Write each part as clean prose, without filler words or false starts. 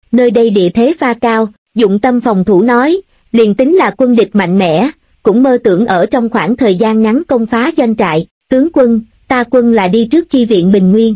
nơi đây địa thế pha cao, dụng tâm phòng thủ nói, liền tính là quân địch mạnh mẽ, cũng mơ tưởng ở trong khoảng thời gian ngắn công phá doanh trại. Tướng quân, ta quân là đi trước chi viện Bình Nguyên.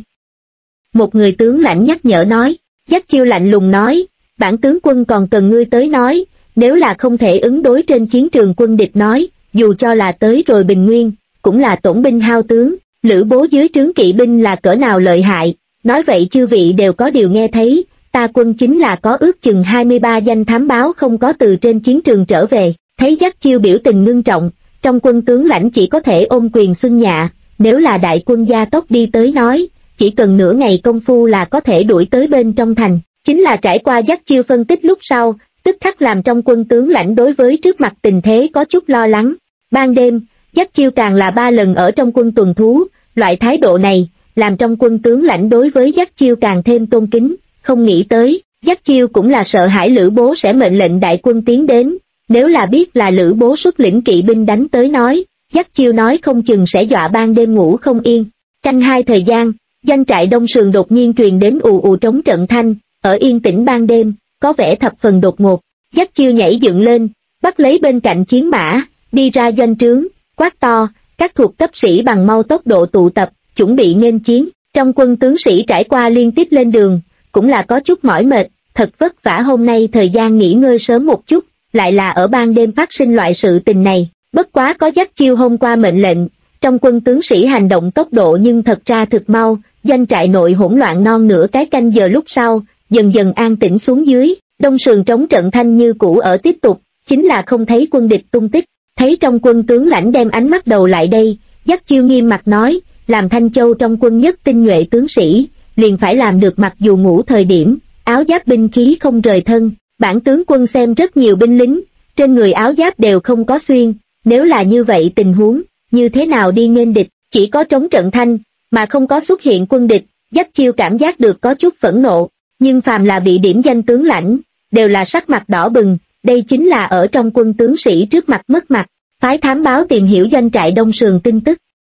Một người tướng lãnh nhắc nhở nói. Dắt Chiêu lạnh lùng nói, bản tướng quân còn cần ngươi tới nói, nếu là không thể ứng đối trên chiến trường quân địch nói, dù cho là tới rồi Bình Nguyên, cũng là tổn binh hao tướng. Lữ Bố dưới trướng kỵ binh là cỡ nào lợi hại, nói vậy chư vị đều có điều nghe thấy, ta quân chính là có ước chừng 23 danh thám báo không có từ trên chiến trường trở về. Thấy Dắt Chiêu biểu tình ngưng trọng, trong quân tướng lãnh chỉ có thể ôm quyền xưng nhạ, nếu là đại quân gia tốc đi tới nói, chỉ cần nửa ngày công phu là có thể đuổi tới bên trong thành. Chính là trải qua Dắt Chiêu phân tích lúc sau, tức khắc làm trong quân tướng lãnh đối với trước mặt tình thế có chút lo lắng. Ban đêm, Dắt Chiêu càng là 3 lần ở trong quân tuần thú, loại thái độ này, làm trong quân tướng lãnh đối với Dắt Chiêu càng thêm tôn kính, không nghĩ tới, Dắt Chiêu cũng là sợ hãi Lữ Bố sẽ mệnh lệnh đại quân tiến đến, nếu là biết là Lữ Bố xuất lĩnh kỵ binh đánh tới nói, Dắt Chiêu nói không chừng sẽ dọa ban đêm ngủ không yên. Canh 2 thời gian, doanh trại Đông Sườn đột nhiên truyền đến ù ù trống trận thanh, ở yên tĩnh ban đêm, có vẻ thập phần đột ngột. Dắt Chiêu nhảy dựng lên, bắt lấy bên cạnh chiến mã, đi ra doanh trướng, quát to, các thuộc cấp sĩ bằng mau tốc độ tụ tập, chuẩn bị nghênh chiến. Trong quân tướng sĩ trải qua liên tiếp lên đường, cũng là có chút mỏi mệt, thật vất vả hôm nay thời gian nghỉ ngơi sớm một chút, lại là ở ban đêm phát sinh loại sự tình này. Bất quá có Dắt Chiêu hôm qua mệnh lệnh, trong quân tướng sĩ hành động tốc độ nhưng thật ra thực mau, doanh trại nội hỗn loạn non nửa cái canh giờ lúc sau, dần dần an tĩnh xuống dưới. Đông Sườn trống trận thanh như cũ ở tiếp tục, chính là không thấy quân địch tung tích. Thấy trong quân tướng lãnh đem ánh mắt đầu lại đây, Dắt Chiêu nghiêm mặt nói, làm Thanh Châu trong quân nhất tinh nhuệ tướng sĩ, liền phải làm được mặc dù ngủ thời điểm, áo giáp binh khí không rời thân. Bản tướng quân xem rất nhiều binh lính, trên người áo giáp đều không có xuyên, nếu là như vậy tình huống, như thế nào đi nghênh địch, chỉ có trống trận thanh, mà không có xuất hiện quân địch. Dắt Chiêu cảm giác được có chút phẫn nộ, nhưng phàm là bị điểm danh tướng lãnh, đều là sắc mặt đỏ bừng, đây chính là ở trong quân tướng sĩ trước mặt mất mặt, phái thám báo tìm hiểu doanh trại Đông Sườn tin tức.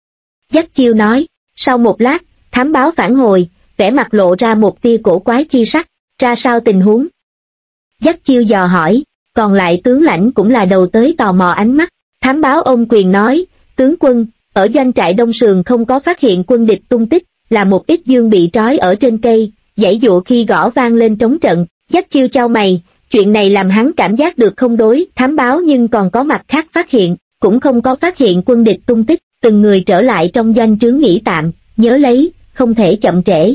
Dắt Chiêu nói, sau một lát, thám báo phản hồi, vẻ mặt lộ ra một tia cổ quái chi sắc, ra sao tình huống? Dắt Chiêu dò hỏi, còn lại tướng lãnh cũng là đầu tới tò mò ánh mắt. Thám báo ôm quyền nói, tướng quân, ở doanh trại Đông Sườn không có phát hiện quân địch tung tích, là một ít dương bị trói ở trên cây, giãy giụa khi gõ vang lên trống trận. Dắt Chiêu chau mày, chuyện này làm hắn cảm giác được không đối, thám báo nhưng còn có mặt khác phát hiện, cũng không có phát hiện quân địch tung tích, từng người trở lại trong doanh trướng nghỉ tạm, nhớ lấy, không thể chậm trễ.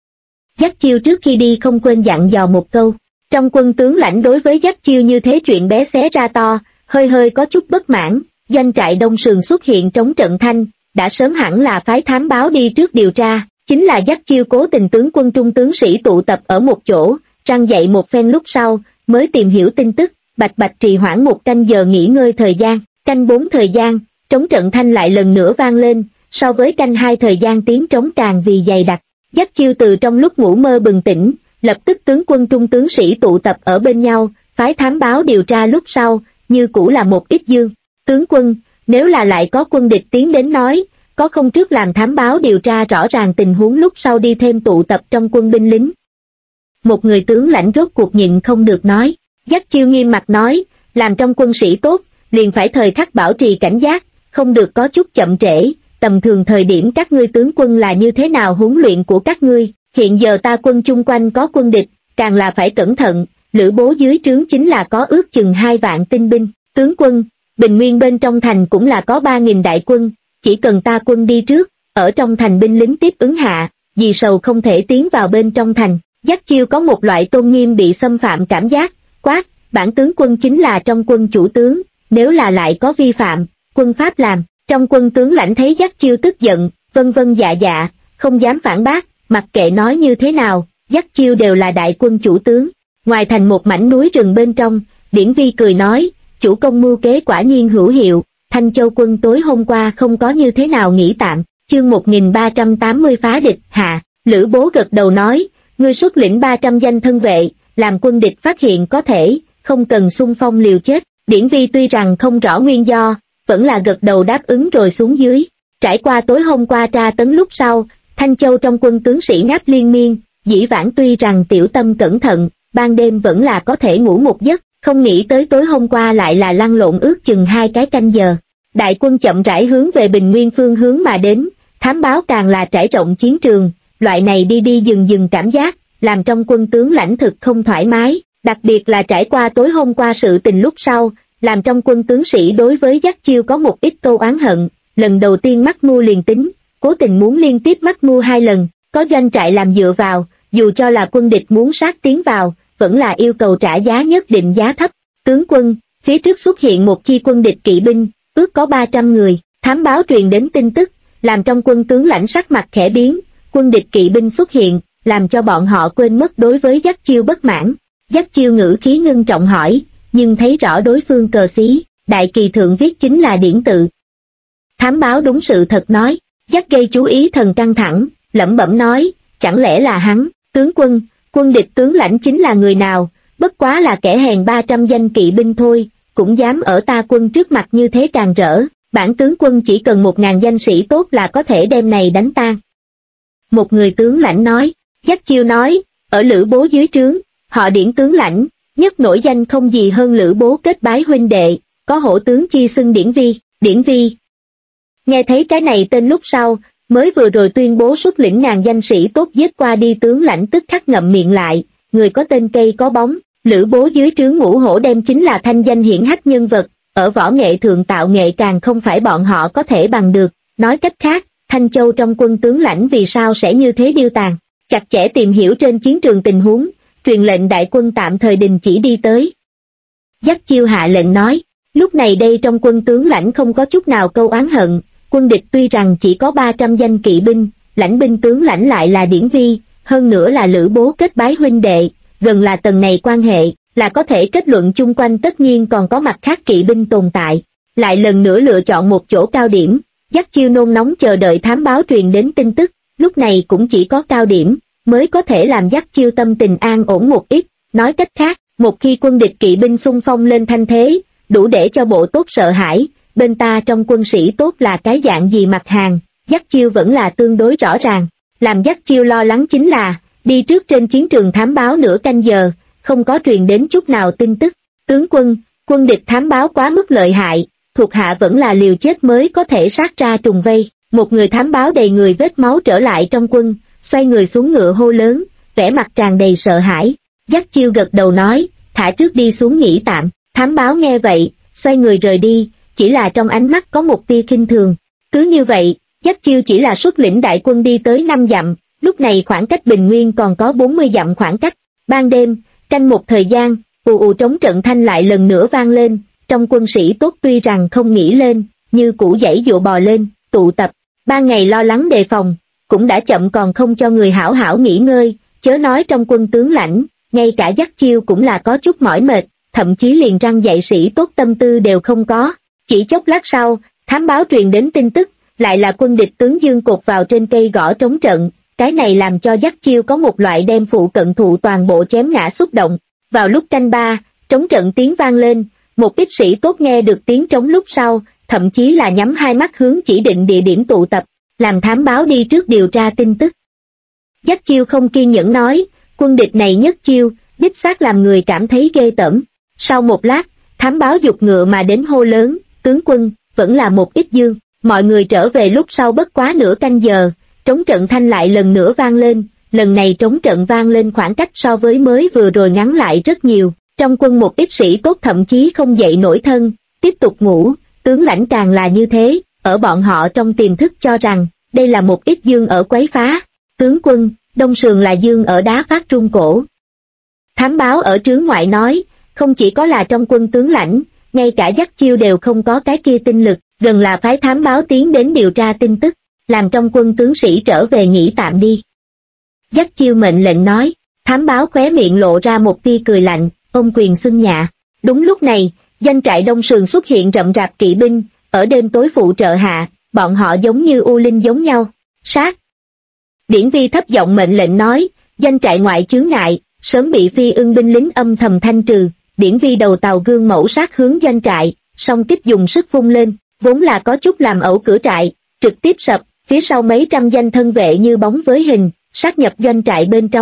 Dắt Chiêu trước khi đi không quên dặn dò một câu. Trong quân tướng lãnh đối với Dắt Chiêu như thế chuyện bé xé ra to, hơi hơi có chút bất mãn. Doanh trại Đông Sườn xuất hiện trống trận thanh, đã sớm hẳn là phái thám báo đi trước điều tra, chính là Dắt Chiêu cố tình tướng quân trung tướng sĩ tụ tập ở một chỗ, răng dậy một phen lúc sau, mới tìm hiểu tin tức, bạch bạch trì hoãn một canh giờ nghỉ ngơi thời gian. Canh 4 thời gian, trống trận thanh lại lần nữa vang lên, so với canh 2 thời gian tiếng trống càng vì dày đặc. Dắt Chiêu từ trong lúc ngủ mơ bừng tỉnh, lập tức tướng quân trung tướng sĩ tụ tập ở bên nhau, phái thám báo điều tra lúc sau, như cũ là một ít dương. Tướng quân, nếu là lại có quân địch tiến đến nói, có không trước làm thám báo điều tra rõ ràng tình huống lúc sau đi thêm tụ tập trong quân binh lính. Một người tướng lãnh rốt cuộc nhịn không được nói. Dắt Chiêu nghiêm mặt nói, làm trong quân sĩ tốt, liền phải thời khắc bảo trì cảnh giác, không được có chút chậm trễ. Tầm thường thời điểm các ngươi tướng quân là như thế nào huấn luyện của các ngươi, hiện giờ ta quân chung quanh có quân địch, càng là phải cẩn thận. Lữ Bố dưới trướng chính là có ước chừng 2 vạn tinh binh. Tướng quân, Bình Nguyên bên trong thành cũng là có 3.000 đại quân, chỉ cần ta quân đi trước, ở trong thành binh lính tiếp ứng hạ, vì sầu không thể tiến vào bên trong thành. Dắt Chiêu có một loại tôn nghiêm bị xâm phạm cảm giác, quát, bản tướng quân chính là trong quân chủ tướng, nếu là lại có vi phạm, quân pháp làm. Trong quân tướng lãnh thấy Dắt Chiêu tức giận, vân vân dạ dạ, không dám phản bác, mặc kệ nói như thế nào, Dắt Chiêu đều là đại quân chủ tướng. Ngoài thành một mảnh núi rừng bên trong, Điển Vi cười nói, chủ công mưu kế quả nhiên hữu hiệu, Thanh Châu quân tối hôm qua không có như thế nào nghỉ tạm. Chương 1380 phá địch hạ. Lữ Bố gật đầu nói, ngươi xuất lĩnh 300 danh thân vệ, làm quân địch phát hiện có thể, không cần xung phong liều chết. Điển Vi tuy rằng không rõ nguyên do, vẫn là gật đầu đáp ứng rồi xuống dưới. Trải qua tối hôm qua tra tấn lúc sau, Thanh Châu trong quân tướng sĩ ngáp liên miên, dĩ vãng tuy rằng tiểu tâm cẩn thận, ban đêm vẫn là có thể ngủ một giấc, không nghĩ tới tối hôm qua lại là lăn lộn ước chừng 2 cái canh giờ. Đại quân chậm rãi hướng về Bình Nguyên phương hướng mà đến, thám báo càng là trải rộng chiến trường, loại này đi đi dừng dừng cảm giác, làm trong quân tướng lãnh thực không thoải mái, đặc biệt là trải qua tối hôm qua sự tình lúc sau, làm trong quân tướng sĩ đối với Dắt Chiêu có một ít câu oán hận, lần đầu tiên mắc mưu liền tính, cố tình muốn liên tiếp mắc mưu 2 lần, có doanh trại làm dựa vào, dù cho là quân địch muốn sát tiến vào, vẫn là yêu cầu trả giá nhất định giá thấp. Tướng quân, phía trước xuất hiện một chi quân địch kỵ binh, ước có 300 người, thám báo truyền đến tin tức, làm trong quân tướng lãnh sắc mặt khẽ biến, quân địch kỵ binh xuất hiện, làm cho bọn họ quên mất đối với Dắt Chiêu bất mãn. Dắt Chiêu ngữ khí ngưng trọng hỏi, nhưng thấy rõ đối phương cờ xí, đại kỳ thượng viết chính là điển tự. Thám báo đúng sự thật nói, Dắt gây chú ý thần căng thẳng, lẩm bẩm nói, chẳng lẽ là hắn, tướng quân, quân địch tướng lãnh chính là người nào, bất quá là kẻ hèn 300 danh kỵ binh thôi, cũng dám ở ta quân trước mặt như thế càng rỡ, bản tướng quân chỉ cần 1000 danh sĩ tốt là có thể đem này đánh tan. Một người tướng lãnh nói, Dắt Chiêu nói, ở Lữ Bố dưới trướng, họ Điển tướng lãnh, nhất nổi danh không gì hơn Lữ Bố kết bái huynh đệ, có hổ tướng chi xưng Điển Vi, Điển Vi. Nghe thấy cái này tên lúc sau, mới vừa rồi tuyên bố xuất lĩnh ngàn danh sĩ tốt giết qua đi tướng lãnh tức khắc ngậm miệng lại, người có tên cây có bóng, Lữ Bố dưới trướng Ngũ Hổ đem chính là thanh danh hiển hách nhân vật, ở võ nghệ thượng tạo nghệ càng không phải bọn họ có thể bằng được, nói cách khác, Thanh Châu trong quân tướng lãnh vì sao sẽ như thế điêu tàn, chặt chẽ tìm hiểu trên chiến trường tình huống, truyền lệnh đại quân tạm thời đình chỉ đi tới. Dắt Chiêu hạ lệnh nói, lúc này đây trong quân tướng lãnh không có chút nào câu oán hận, quân địch tuy rằng chỉ có 300 danh kỵ binh, lãnh binh tướng lãnh lại là Điển Vi, hơn nữa là Lữ Bố kết bái huynh đệ, gần là tầng này quan hệ, là có thể kết luận chung quanh tất nhiên còn có mặt khác kỵ binh tồn tại. Lại lần nữa lựa chọn một chỗ cao điểm, Dắt Chiêu nôn nóng chờ đợi thám báo truyền đến tin tức, lúc này cũng chỉ có cao điểm, mới có thể làm Dắt Chiêu tâm tình an ổn một ít, nói cách khác, một khi quân địch kỵ binh xung phong lên thanh thế, đủ để cho bộ tốt sợ hãi, bên ta trong quân sĩ tốt là cái dạng gì mặt hàng, Dắt Chiêu vẫn là tương đối rõ ràng, làm Dắt Chiêu lo lắng chính là, đi trước trên chiến trường thám báo nửa canh giờ, không có truyền đến chút nào tin tức, tướng quân, quân địch thám báo quá mức lợi hại, thuộc hạ vẫn là liều chết mới có thể sát ra trùng vây, một người thám báo đầy người vết máu trở lại trong quân, xoay người xuống ngựa hô lớn, vẻ mặt tràn đầy sợ hãi, Dắt Chiêu gật đầu nói, thả trước đi xuống nghỉ tạm, thám báo nghe vậy, xoay người rời đi, chỉ là trong ánh mắt có một tia khinh thường, cứ như vậy, Dắt Chiêu chỉ là xuất lĩnh đại quân đi tới 5 dặm, lúc này khoảng cách Bình Nguyên còn có 40 dặm khoảng cách, ban đêm, canh một thời gian, ù ù trống trận thanh lại lần nữa vang lên, trong quân sĩ tốt tuy rằng không nghỉ lên, như cũ dãy dụa bò lên, tụ tập, ban ngày lo lắng đề phòng, cũng đã chậm còn không cho người hảo hảo nghỉ ngơi, chớ nói trong quân tướng lãnh, ngay cả Dắt Chiêu cũng là có chút mỏi mệt, thậm chí liền răng dạy sĩ tốt tâm tư đều không có, chỉ chốc lát sau, thám báo truyền đến tin tức, lại là quân địch tướng Dương cột vào trên cây gõ trống trận, cái này làm cho Dắt Chiêu có một loại đem phụ cận thụ toàn bộ chém ngã xúc động. Vào lúc canh 3, trống trận tiếng vang lên, một ít sĩ tốt nghe được tiếng trống lúc sau, thậm chí là nhắm hai mắt hướng chỉ định địa điểm tụ tập, làm thám báo đi trước điều tra tin tức. Dắt Chiêu không kiên nhẫn nói, quân địch này nhất chiêu, đích xác làm người cảm thấy ghê tởm. Sau một lát, thám báo giục ngựa mà đến hô lớn, tướng quân, vẫn là một ít dương, mọi người trở về lúc sau bất quá nửa canh giờ, trống trận thanh lại lần nữa vang lên, lần này trống trận vang lên khoảng cách so với mới vừa rồi ngắn lại rất nhiều, trong quân một ít sĩ tốt thậm chí không dậy nổi thân, tiếp tục ngủ, tướng lãnh càng là như thế, ở bọn họ trong tiềm thức cho rằng, đây là một ít dương ở quấy phá, tướng quân, đông sườn là dương ở đá phát trung cổ. Thám báo ở trướng ngoại nói, không chỉ có là trong quân tướng lãnh, ngay cả Dắt Chiêu đều không có cái kia tinh lực, gần là phái thám báo tiến đến điều tra tin tức, làm trong quân tướng sĩ trở về nghỉ tạm đi. Dắt Chiêu mệnh lệnh nói, thám báo khóe miệng lộ ra một tia cười lạnh, ôm quyền xưng nhạ. Đúng lúc này, doanh trại đông sườn xuất hiện rậm rạp kỵ binh, ở đêm tối phụ trợ hạ, bọn họ giống như u linh giống nhau, sát. Điển Vi thấp giọng mệnh lệnh nói, doanh trại ngoại chướng ngại, sớm bị Phi Ưng binh lính âm thầm thanh trừ. Điển Vi đầu tàu gương mẫu sát hướng doanh trại, song kích dùng sức vung lên, vốn là có chút làm ẩu cửa trại, trực tiếp sập, phía sau mấy trăm danh thân vệ như bóng với hình, sát nhập doanh trại bên trong.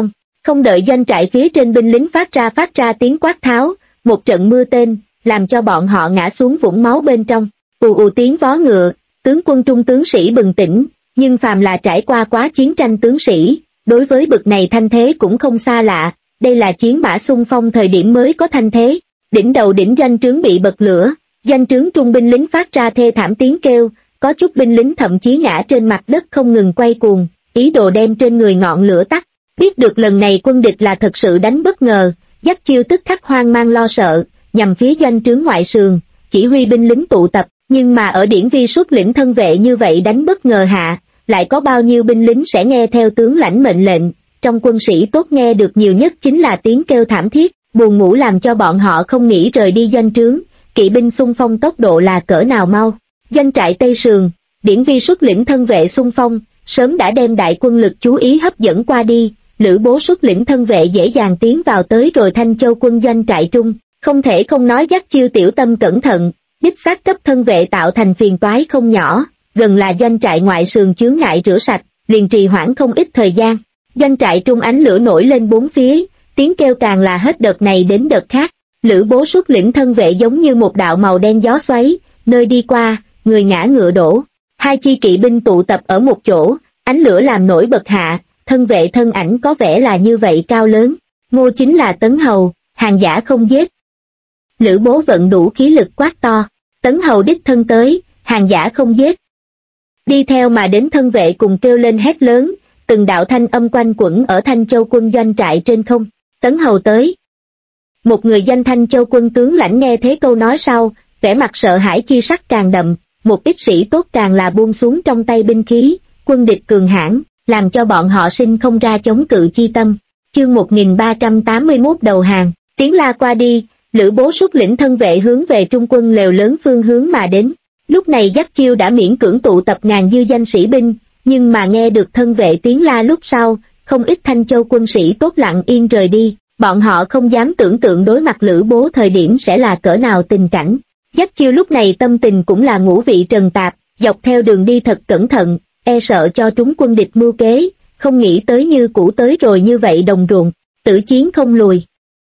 Không đợi doanh trại phía trên binh lính phát ra tiếng quát tháo, một trận mưa tên, làm cho bọn họ ngã xuống vũng máu bên trong. Ù ù tiếng vó ngựa, tướng quân trung tướng sĩ bừng tỉnh, nhưng phàm là trải qua quá chiến tranh tướng sĩ, đối với bực này thanh thế cũng không xa lạ, đây là chiến mã xung phong thời điểm mới có thanh thế. Đỉnh đầu đỉnh doanh trướng bị bật lửa, doanh trướng trung binh lính phát ra thê thảm tiếng kêu, có chút binh lính thậm chí ngã trên mặt đất không ngừng quay cuồng, ý đồ đem trên người ngọn lửa tắt. Biết được lần này quân địch là thật sự đánh bất ngờ, Dắt Chiêu tức khắc hoang mang lo sợ, nhằm phía doanh trướng ngoại sườn, chỉ huy binh lính tụ tập, nhưng mà ở Điển Vi xuất lĩnh thân vệ như vậy đánh bất ngờ hạ, lại có bao nhiêu binh lính sẽ nghe theo tướng lãnh mệnh lệnh. Trong quân sĩ tốt nghe được nhiều nhất chính là tiếng kêu thảm thiết, buồn ngủ làm cho bọn họ không nghĩ rời đi doanh trướng. Kỵ binh xung phong tốc độ là cỡ nào mau. Doanh trại Tây Sườn, Điển Vi xuất lĩnh thân vệ xung phong, sớm đã đem đại quân lực chú ý hấp dẫn qua đi. Lữ Bố xuất lĩnh thân vệ dễ dàng tiến vào tới rồi Thanh Châu quân doanh trại trung, không thể không nói Dắt Chiêu tiểu tâm cẩn thận, đích xác cấp thân vệ tạo thành phiền toái không nhỏ, gần là doanh trại ngoại sườn chướng ngại rửa sạch, liền trì hoãn không ít thời gian. Doanh trại trung ánh lửa nổi lên bốn phía, tiếng kêu càng là hết đợt này đến đợt khác. Lữ Bố xuất lĩnh thân vệ giống như một đạo màu đen gió xoáy, nơi đi qua, người ngã ngựa đổ. Hai chi kỵ binh tụ tập ở một chỗ, ánh lửa làm nổi bật hạ, thân vệ thân ảnh có vẻ là như vậy cao lớn. Ngô chính là Tấn Hầu, hàng giả không giết. Lữ Bố vận đủ khí lực quát to, Tấn Hầu đích thân tới, hàng giả không giết. Đi theo mà đến thân vệ cùng kêu lên hét lớn, từng đạo thanh âm quanh quẩn ở Thanh Châu quân doanh trại trên không. Tấn Hầu tới. Một người danh Thanh Châu quân tướng lãnh nghe thế câu nói sau, vẻ mặt sợ hãi chi sắc càng đậm, một ít sĩ tốt càng là buông xuống trong tay binh khí, quân địch cường hãn, làm cho bọn họ sinh không ra chống cự chi tâm. Chương 1381 đầu hàng, tiếng la qua đi, Lữ Bố xuất lĩnh thân vệ hướng về trung quân lều lớn phương hướng mà đến. Lúc này Dắt Chiêu đã miễn cưỡng tụ tập ngàn dư danh sĩ binh, nhưng mà nghe được thân vệ tiếng la lúc sau, không ít Thanh Châu quân sĩ tốt lặng yên rời đi. Bọn họ không dám tưởng tượng đối mặt Lữ Bố thời điểm sẽ là cỡ nào tình cảnh. Dắt Chiêu lúc này tâm tình cũng là ngũ vị trần tạp, dọc theo đường đi thật cẩn thận, e sợ cho trúng quân địch mưu kế, không nghĩ tới như cũ tới rồi như vậy đồng ruộng, tử chiến không lùi.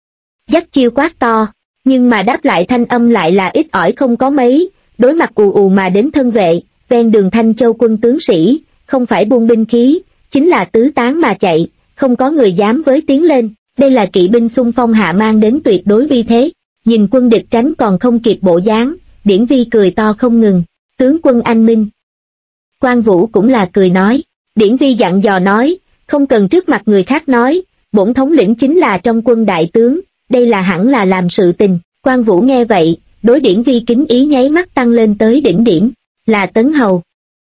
Dắt Chiêu quát to, nhưng mà đáp lại thanh âm lại là ít ỏi không có mấy, đối mặt ù ù mà đến thân vệ, ven đường Thanh Châu quân tướng sĩ, không phải buông binh khí, chính là tứ tán mà chạy, không có người dám với tiến lên. Đây là kỵ binh xung phong hạ mang đến tuyệt đối uy thế. Nhìn quân địch tránh còn không kịp bộ dáng, Điển Vi cười to không ngừng, tướng quân anh minh. Quan Vũ cũng là cười nói, Điển Vi dặn dò nói, không cần trước mặt người khác nói, bổn thống lĩnh chính là trong quân đại tướng, đây là hẳn là làm sự tình. Quan Vũ nghe vậy, đối Điển Vi kính ý nháy mắt tăng lên tới đỉnh điểm, là Tấn Hầu.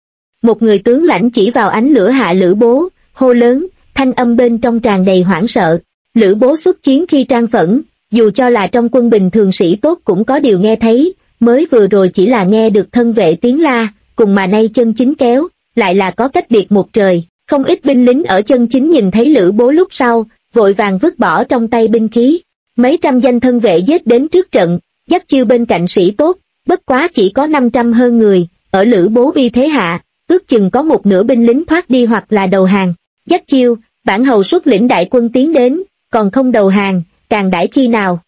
Một người tướng lãnh chỉ vào ánh lửa hạ Lữ Bố, hô lớn, thanh âm bên trong tràn đầy hoảng sợ. Lữ Bố xuất chiến khi trang phẫn, dù cho là trong quân bình thường sĩ tốt cũng có điều nghe thấy, mới vừa rồi chỉ là nghe được thân vệ tiếng la, cùng mà nay chân chính kéo, lại là có cách biệt một trời. Không ít binh lính ở chân chính nhìn thấy Lữ Bố lúc sau, vội vàng vứt bỏ trong tay binh khí. Mấy trăm danh thân vệ giết đến trước trận, Dắt Chiêu bên cạnh sĩ tốt, bất quá chỉ có 500 hơn người, ở Lữ Bố uy thế hạ, ước chừng có một nửa binh lính thoát đi hoặc là đầu hàng. Dắt Chiêu, bản hầu xuất lĩnh đại quân tiến đến, còn không đầu hàng, càng đãi khi nào?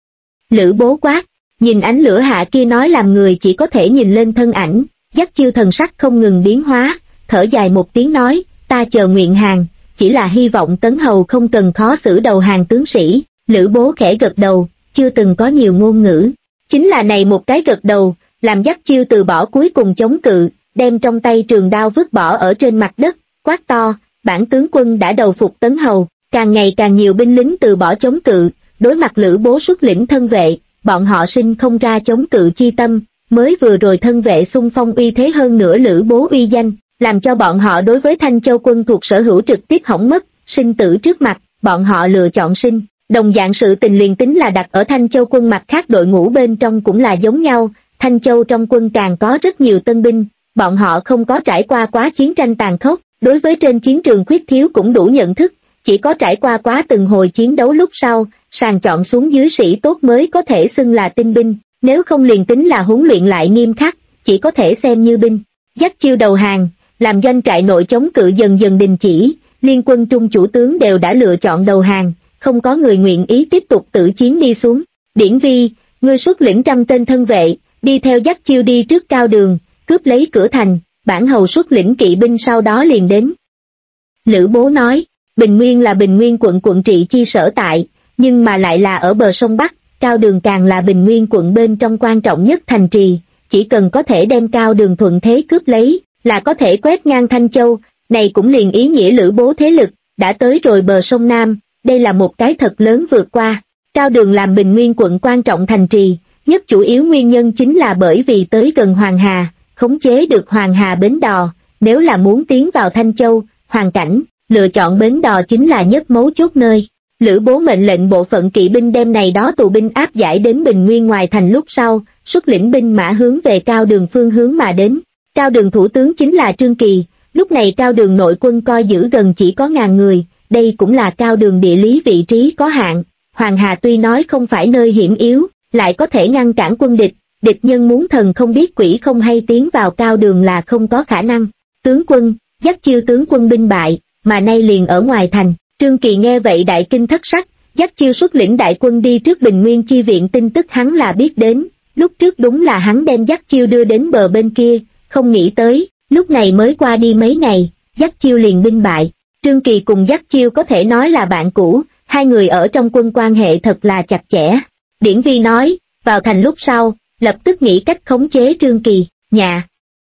Lữ Bố quát, nhìn ánh lửa hạ kia nói làm người chỉ có thể nhìn lên thân ảnh, Dắt Chiêu thần sắc không ngừng biến hóa, thở dài một tiếng nói, ta chờ nguyện hàng, chỉ là hy vọng Tấn Hầu không cần khó xử đầu hàng tướng sĩ. Lữ Bố khẽ gật đầu, chưa từng có nhiều ngôn ngữ, chính là này một cái gật đầu, làm Dắt Chiêu từ bỏ cuối cùng chống cự, đem trong tay trường đao vứt bỏ ở trên mặt đất, quát to, bản tướng quân đã đầu phục Tấn Hầu. Càng ngày càng nhiều binh lính từ bỏ chống cự, đối mặt Lữ Bố xuất lĩnh thân vệ, bọn họ sinh không ra chống cự chi tâm, mới vừa rồi thân vệ xung phong uy thế hơn nữa Lữ Bố uy danh, làm cho bọn họ đối với Thanh Châu quân thuộc sở hữu trực tiếp hỏng mất, sinh tử trước mặt, bọn họ lựa chọn sinh. Đồng dạng sự tình liền tính là đặt ở Thanh Châu quân mặt khác đội ngũ bên trong cũng là giống nhau, Thanh Châu trong quân càng có rất nhiều tân binh, bọn họ không có trải qua quá chiến tranh tàn khốc, đối với trên chiến trường khuyết thiếu cũng đủ nhận thức. Chỉ có trải qua quá từng hồi chiến đấu lúc sau, sàng chọn xuống dưới sĩ tốt mới có thể xưng là tinh binh, nếu không liền tính là huấn luyện lại nghiêm khắc, chỉ có thể xem như binh. Dắt Chiêu đầu hàng, làm doanh trại nội chống cự dần dần đình chỉ, liên quân trung chủ tướng đều đã lựa chọn đầu hàng, không có người nguyện ý tiếp tục tử chiến đi xuống. Điển Vi, ngươi xuất lĩnh 100 tên thân vệ, đi theo Dắt Chiêu đi trước cao đường, cướp lấy cửa thành, bản hầu xuất lĩnh kỵ binh sau đó liền đến. Lữ Bố nói, Bình Nguyên là Bình Nguyên quận trị chi sở tại, nhưng mà lại là ở bờ sông Bắc, cao đường càng là Bình Nguyên quận bên trong quan trọng nhất thành trì, chỉ cần có thể đem cao đường thuận thế cướp lấy, là có thể quét ngang Thanh Châu, này cũng liền ý nghĩa Lữ Bố thế lực, đã tới rồi bờ sông Nam, đây là một cái thật lớn vượt qua. Cao đường làm Bình Nguyên quận quan trọng thành trì, nhất chủ yếu nguyên nhân chính là bởi vì tới gần Hoàng Hà, khống chế được Hoàng Hà bến đò, nếu là muốn tiến vào Thanh Châu, hoàn cảnh, lựa chọn bến đò chính là nhất mấu chốt nơi. Lữ Bố mệnh lệnh bộ phận kỵ binh đem này đó tù binh áp giải đến Bình Nguyên ngoài thành lúc sau, xuất lĩnh binh mã hướng về cao đường phương hướng mà đến. Cao đường thủ tướng chính là Trương Kỳ, lúc này cao đường nội quân coi giữ gần chỉ có 1000 người, đây cũng là cao đường địa lý vị trí có hạn. Hoàng Hà tuy nói không phải nơi hiểm yếu, lại có thể ngăn cản quân địch, địch nhân muốn thần không biết quỷ không hay tiến vào cao đường là không có khả năng. Tướng quân, Dắt Chiêu tướng quân binh bại, mà nay liền ở ngoài thành. Trương Kỳ nghe vậy đại kinh thất sắc, Dắt Chiêu xuất lĩnh đại quân đi trước Bình Nguyên chi viện tin tức hắn là biết đến, lúc trước đúng là hắn đem Dắt Chiêu đưa đến bờ bên kia, không nghĩ tới, lúc này mới qua đi mấy ngày, Dắt Chiêu liền binh bại. Trương Kỳ cùng Dắt Chiêu có thể nói là bạn cũ, hai người ở trong quân quan hệ thật là chặt chẽ. Điển Vi nói, vào thành lúc sau, lập tức nghĩ cách khống chế Trương Kỳ, nhà.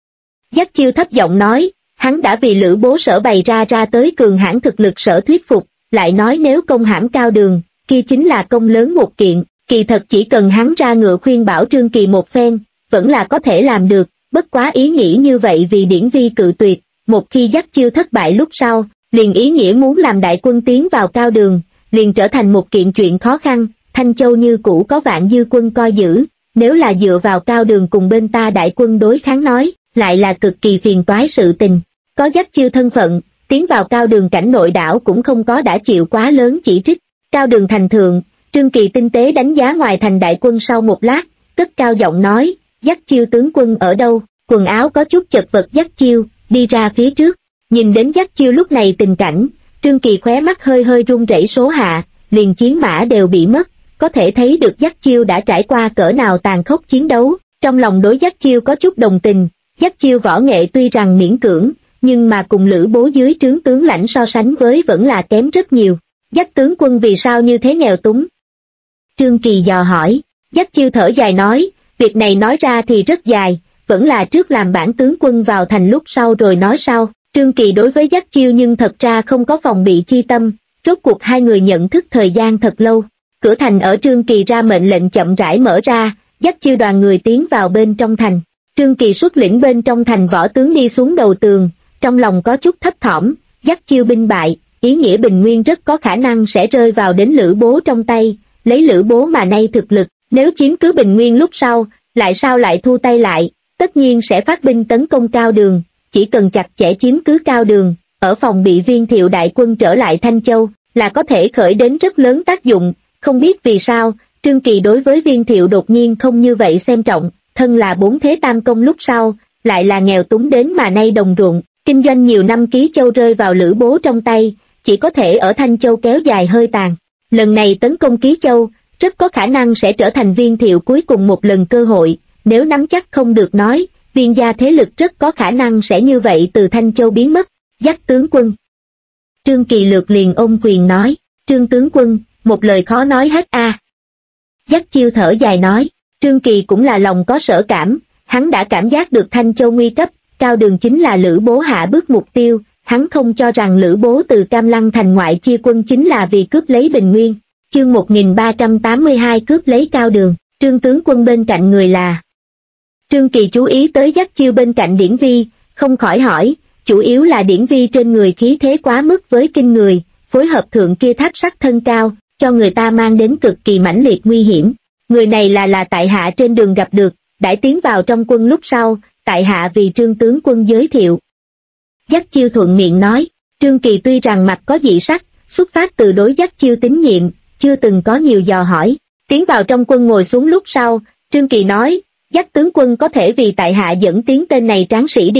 Dắt Chiêu thấp giọng nói, hắn đã vì Lữ Bố sở bày ra tới cường hãn thực lực sở thuyết phục, lại nói nếu công hãm cao đường, kia chính là công lớn một kiện, kỳ thật chỉ cần hắn ra ngựa khuyên bảo Trương Kỳ một phen, vẫn là có thể làm được, bất quá ý nghĩ như vậy vì Điển Vi cự tuyệt, một khi Dắt Chiêu thất bại lúc sau, liền ý nghĩa muốn làm đại quân tiến vào cao đường, liền trở thành một kiện chuyện khó khăn. Thanh Châu như cũ có Vạn Dư quân coi giữ, nếu là dựa vào cao đường cùng bên ta đại quân đối kháng nói, lại là cực kỳ phiền toái sự tình. Có Dắt Chiêu thân phận, tiến vào cao đường cảnh nội đảo cũng không có đã chịu quá lớn chỉ trích. Cao đường thành thượng, Trương Kỳ tinh tế đánh giá ngoài thành đại quân sau một lát, cất cao giọng nói, Dắt Chiêu tướng quân ở đâu? Quần áo có chút chật vật Dắt Chiêu, đi ra phía trước. Nhìn đến Dắt Chiêu lúc này tình cảnh, Trương Kỳ khóe mắt hơi hơi run rẩy số hạ, liền chiến mã đều bị mất, có thể thấy được Dắt Chiêu đã trải qua cỡ nào tàn khốc chiến đấu, trong lòng đối Dắt Chiêu có chút đồng tình. Dắt Chiêu võ nghệ tuy rằng miễn cưỡng, nhưng mà cùng Lữ Bố dưới trướng tướng lãnh so sánh với vẫn là kém rất nhiều. Dắt tướng quân vì sao như thế nghèo túng? Trương Kỳ dò hỏi. Dắt Chiêu thở dài nói, việc này nói ra thì rất dài, vẫn là trước làm bản tướng quân vào thành lúc sau rồi nói sau. Trương Kỳ đối với Dắt Chiêu nhưng thật ra không có phòng bị chi tâm, rốt cuộc hai người nhận thức thời gian thật lâu. Cửa thành ở Trương Kỳ ra mệnh lệnh chậm rãi mở ra, Dắt Chiêu đoàn người tiến vào bên trong thành. Trương Kỳ xuất lĩnh bên trong thành võ tướng đi xuống đầu tường, trong lòng có chút thấp thỏm, Dắt Chiêu binh bại, ý nghĩa Bình Nguyên rất có khả năng sẽ rơi vào đến Lữ Bố trong tay, lấy Lữ Bố mà nay thực lực, nếu chiếm cứ Bình Nguyên lúc sau, lại sao lại thu tay lại, tất nhiên sẽ phát binh tấn công cao đường, chỉ cần chặt chẽ chiếm cứ cao đường, ở phòng bị Viên Thiệu đại quân trở lại Thanh Châu, là có thể khởi đến rất lớn tác dụng. Không biết vì sao, Trương Kỳ đối với Viên Thiệu đột nhiên không như vậy xem trọng, thân là 4 thế tam công lúc sau, lại là nghèo túng đến mà nay đồng ruộng, kinh doanh nhiều năm Ký Châu rơi vào Lữ Bố trong tay, chỉ có thể ở Thanh Châu kéo dài hơi tàn. Lần này tấn công Ký Châu, rất có khả năng sẽ trở thành Viên Thiệu cuối cùng một lần cơ hội, nếu nắm chắc không được nói, Viên gia thế lực rất có khả năng sẽ như vậy từ Thanh Châu biến mất. Dắt tướng quân. Trương Kỳ lược liền ôm quyền nói, Trương tướng quân, một lời khó nói hết a. Dắt Chiêu thở dài nói, Trương Kỳ cũng là lòng có sở cảm, hắn đã cảm giác được Thanh Châu nguy cấp, cao đường chính là Lữ Bố hạ bước mục tiêu, hắn không cho rằng Lữ Bố từ Cam Lăng thành ngoại chia quân chính là vì cướp lấy Bình Nguyên. Chương 1382 cướp lấy cao đường, Trương tướng quân bên cạnh người là. Trương Kỳ chú ý tới Dắt Chiêu bên cạnh Điển Vi, không khỏi hỏi, chủ yếu là Điển Vi trên người khí thế quá mức với kinh người, phối hợp thượng kia tháp sắc thân cao, cho người ta mang đến cực kỳ mãnh liệt nguy hiểm. Người này là tại hạ trên đường gặp được, đã tiến vào trong quân lúc sau, tại hạ vì Trương tướng quân giới thiệu. Dắt Chiêu thuận miệng nói, Trương Kỳ tuy rằng mặt có dị sắc, xuất phát từ đối Dắt Chiêu tín nhiệm, chưa từng có nhiều dò hỏi. Tiến vào trong quân ngồi xuống lúc sau, Trương Kỳ nói, Dắt tướng quân có thể vì tại hạ dẫn tiến tên này tráng sĩ đi.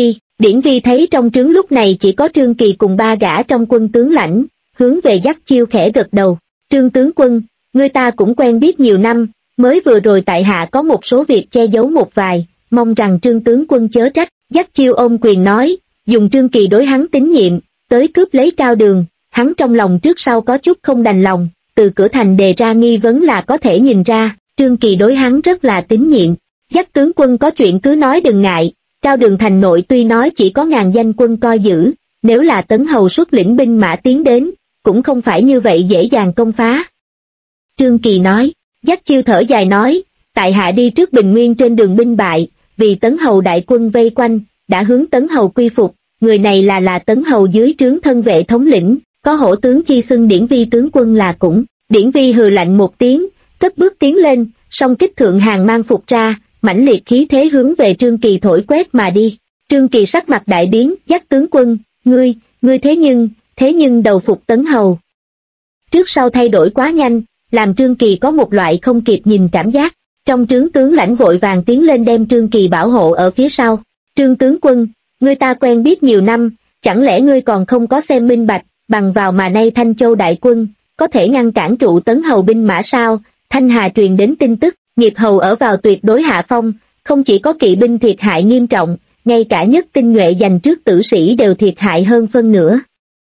Điển Vi thấy trong trướng lúc này chỉ có Trương Kỳ cùng 3 gã trong quân tướng lãnh, hướng về Dắt Chiêu khẽ gật đầu. Trương tướng quân, ngươi ta cũng quen biết nhiều năm, mới vừa rồi tại hạ có một số việc che giấu một vài, mong rằng Trương tướng quân chớ trách. Dắt Chiêu ôm quyền nói, dùng Trương Kỳ đối hắn tín nhiệm, tới cướp lấy Cao Đường, hắn trong lòng trước sau có chút không đành lòng, từ cửa thành đề ra nghi vấn là có thể nhìn ra, Trương Kỳ đối hắn rất là tín nhiệm. Dắt tướng quân có chuyện cứ nói đừng ngại, Cao Đường thành nội tuy nói chỉ có 1000 danh quân coi giữ, nếu là Tấn Hầu xuất lĩnh binh mã tiến đến, cũng không phải như vậy dễ dàng công phá. Trương Kỳ nói, Dắt Chiêu thở dài nói, tại hạ đi trước Bình Nguyên trên đường binh bại, vì Tấn Hầu đại quân vây quanh, đã hướng Tấn Hầu quy phục, người này là Tấn Hầu dưới trướng thân vệ thống lĩnh, có hổ tướng chi xưng Điển Vi tướng quân là cũng. Điển Vi hừ lạnh một tiếng, cất bước tiến lên, song kích thượng hàng mang phục ra, mãnh liệt khí thế hướng về Trương Kỳ thổi quét mà đi. Trương Kỳ sắc mặt đại biến, Dắt tướng quân, ngươi thế nhưng đầu phục Tấn Hầu. Trước sau thay đổi quá nhanh, làm Trương Kỳ có một loại không kịp nhìn cảm giác. Trong trướng tướng lãnh vội vàng tiến lên đem Trương Kỳ bảo hộ ở phía sau. Trương tướng quân, ngươi ta quen biết nhiều năm, chẳng lẽ ngươi còn không có xem minh bạch, bằng vào mà nay Thanh Châu đại quân, có thể ngăn cản trụ Tấn Hầu binh mã sao? Thanh Hà truyền đến tin tức, Nghiệp Hầu ở vào tuyệt đối hạ phong, không chỉ có kỵ binh thiệt hại nghiêm trọng, ngay cả nhất tinh nhuệ giành trước tử sĩ đều thiệt hại hơn phân nửa.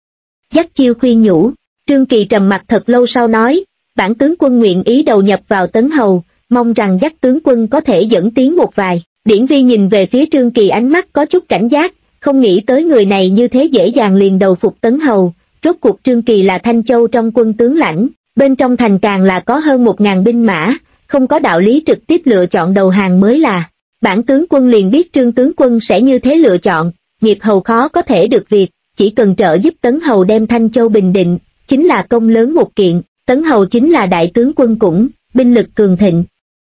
Dắt Chiêu khuyên nhủ, Trương Kỳ trầm mặt thật lâu sau nói, bản tướng quân nguyện ý đầu nhập vào Tấn Hầu, mong rằng Dắt tướng quân có thể dẫn tiến một vài. Điển Vi nhìn về phía Trương Kỳ ánh mắt có chút cảnh giác, không nghĩ tới người này như thế dễ dàng liền đầu phục Tấn Hầu. Rốt cuộc Trương Kỳ là Thanh Châu trong quân tướng lãnh, bên trong thành càng là có hơn 1000 binh mã, không có đạo lý trực tiếp lựa chọn đầu hàng mới là. Bản tướng quân liền biết Trương tướng quân sẽ như thế lựa chọn, Nghiệp Hầu khó có thể được việc, chỉ cần trợ giúp Tấn Hầu đem Thanh Châu bình định, chính là công lớn một kiện. Tấn Hầu chính là đại tướng quân cũng, binh lực cường thịnh.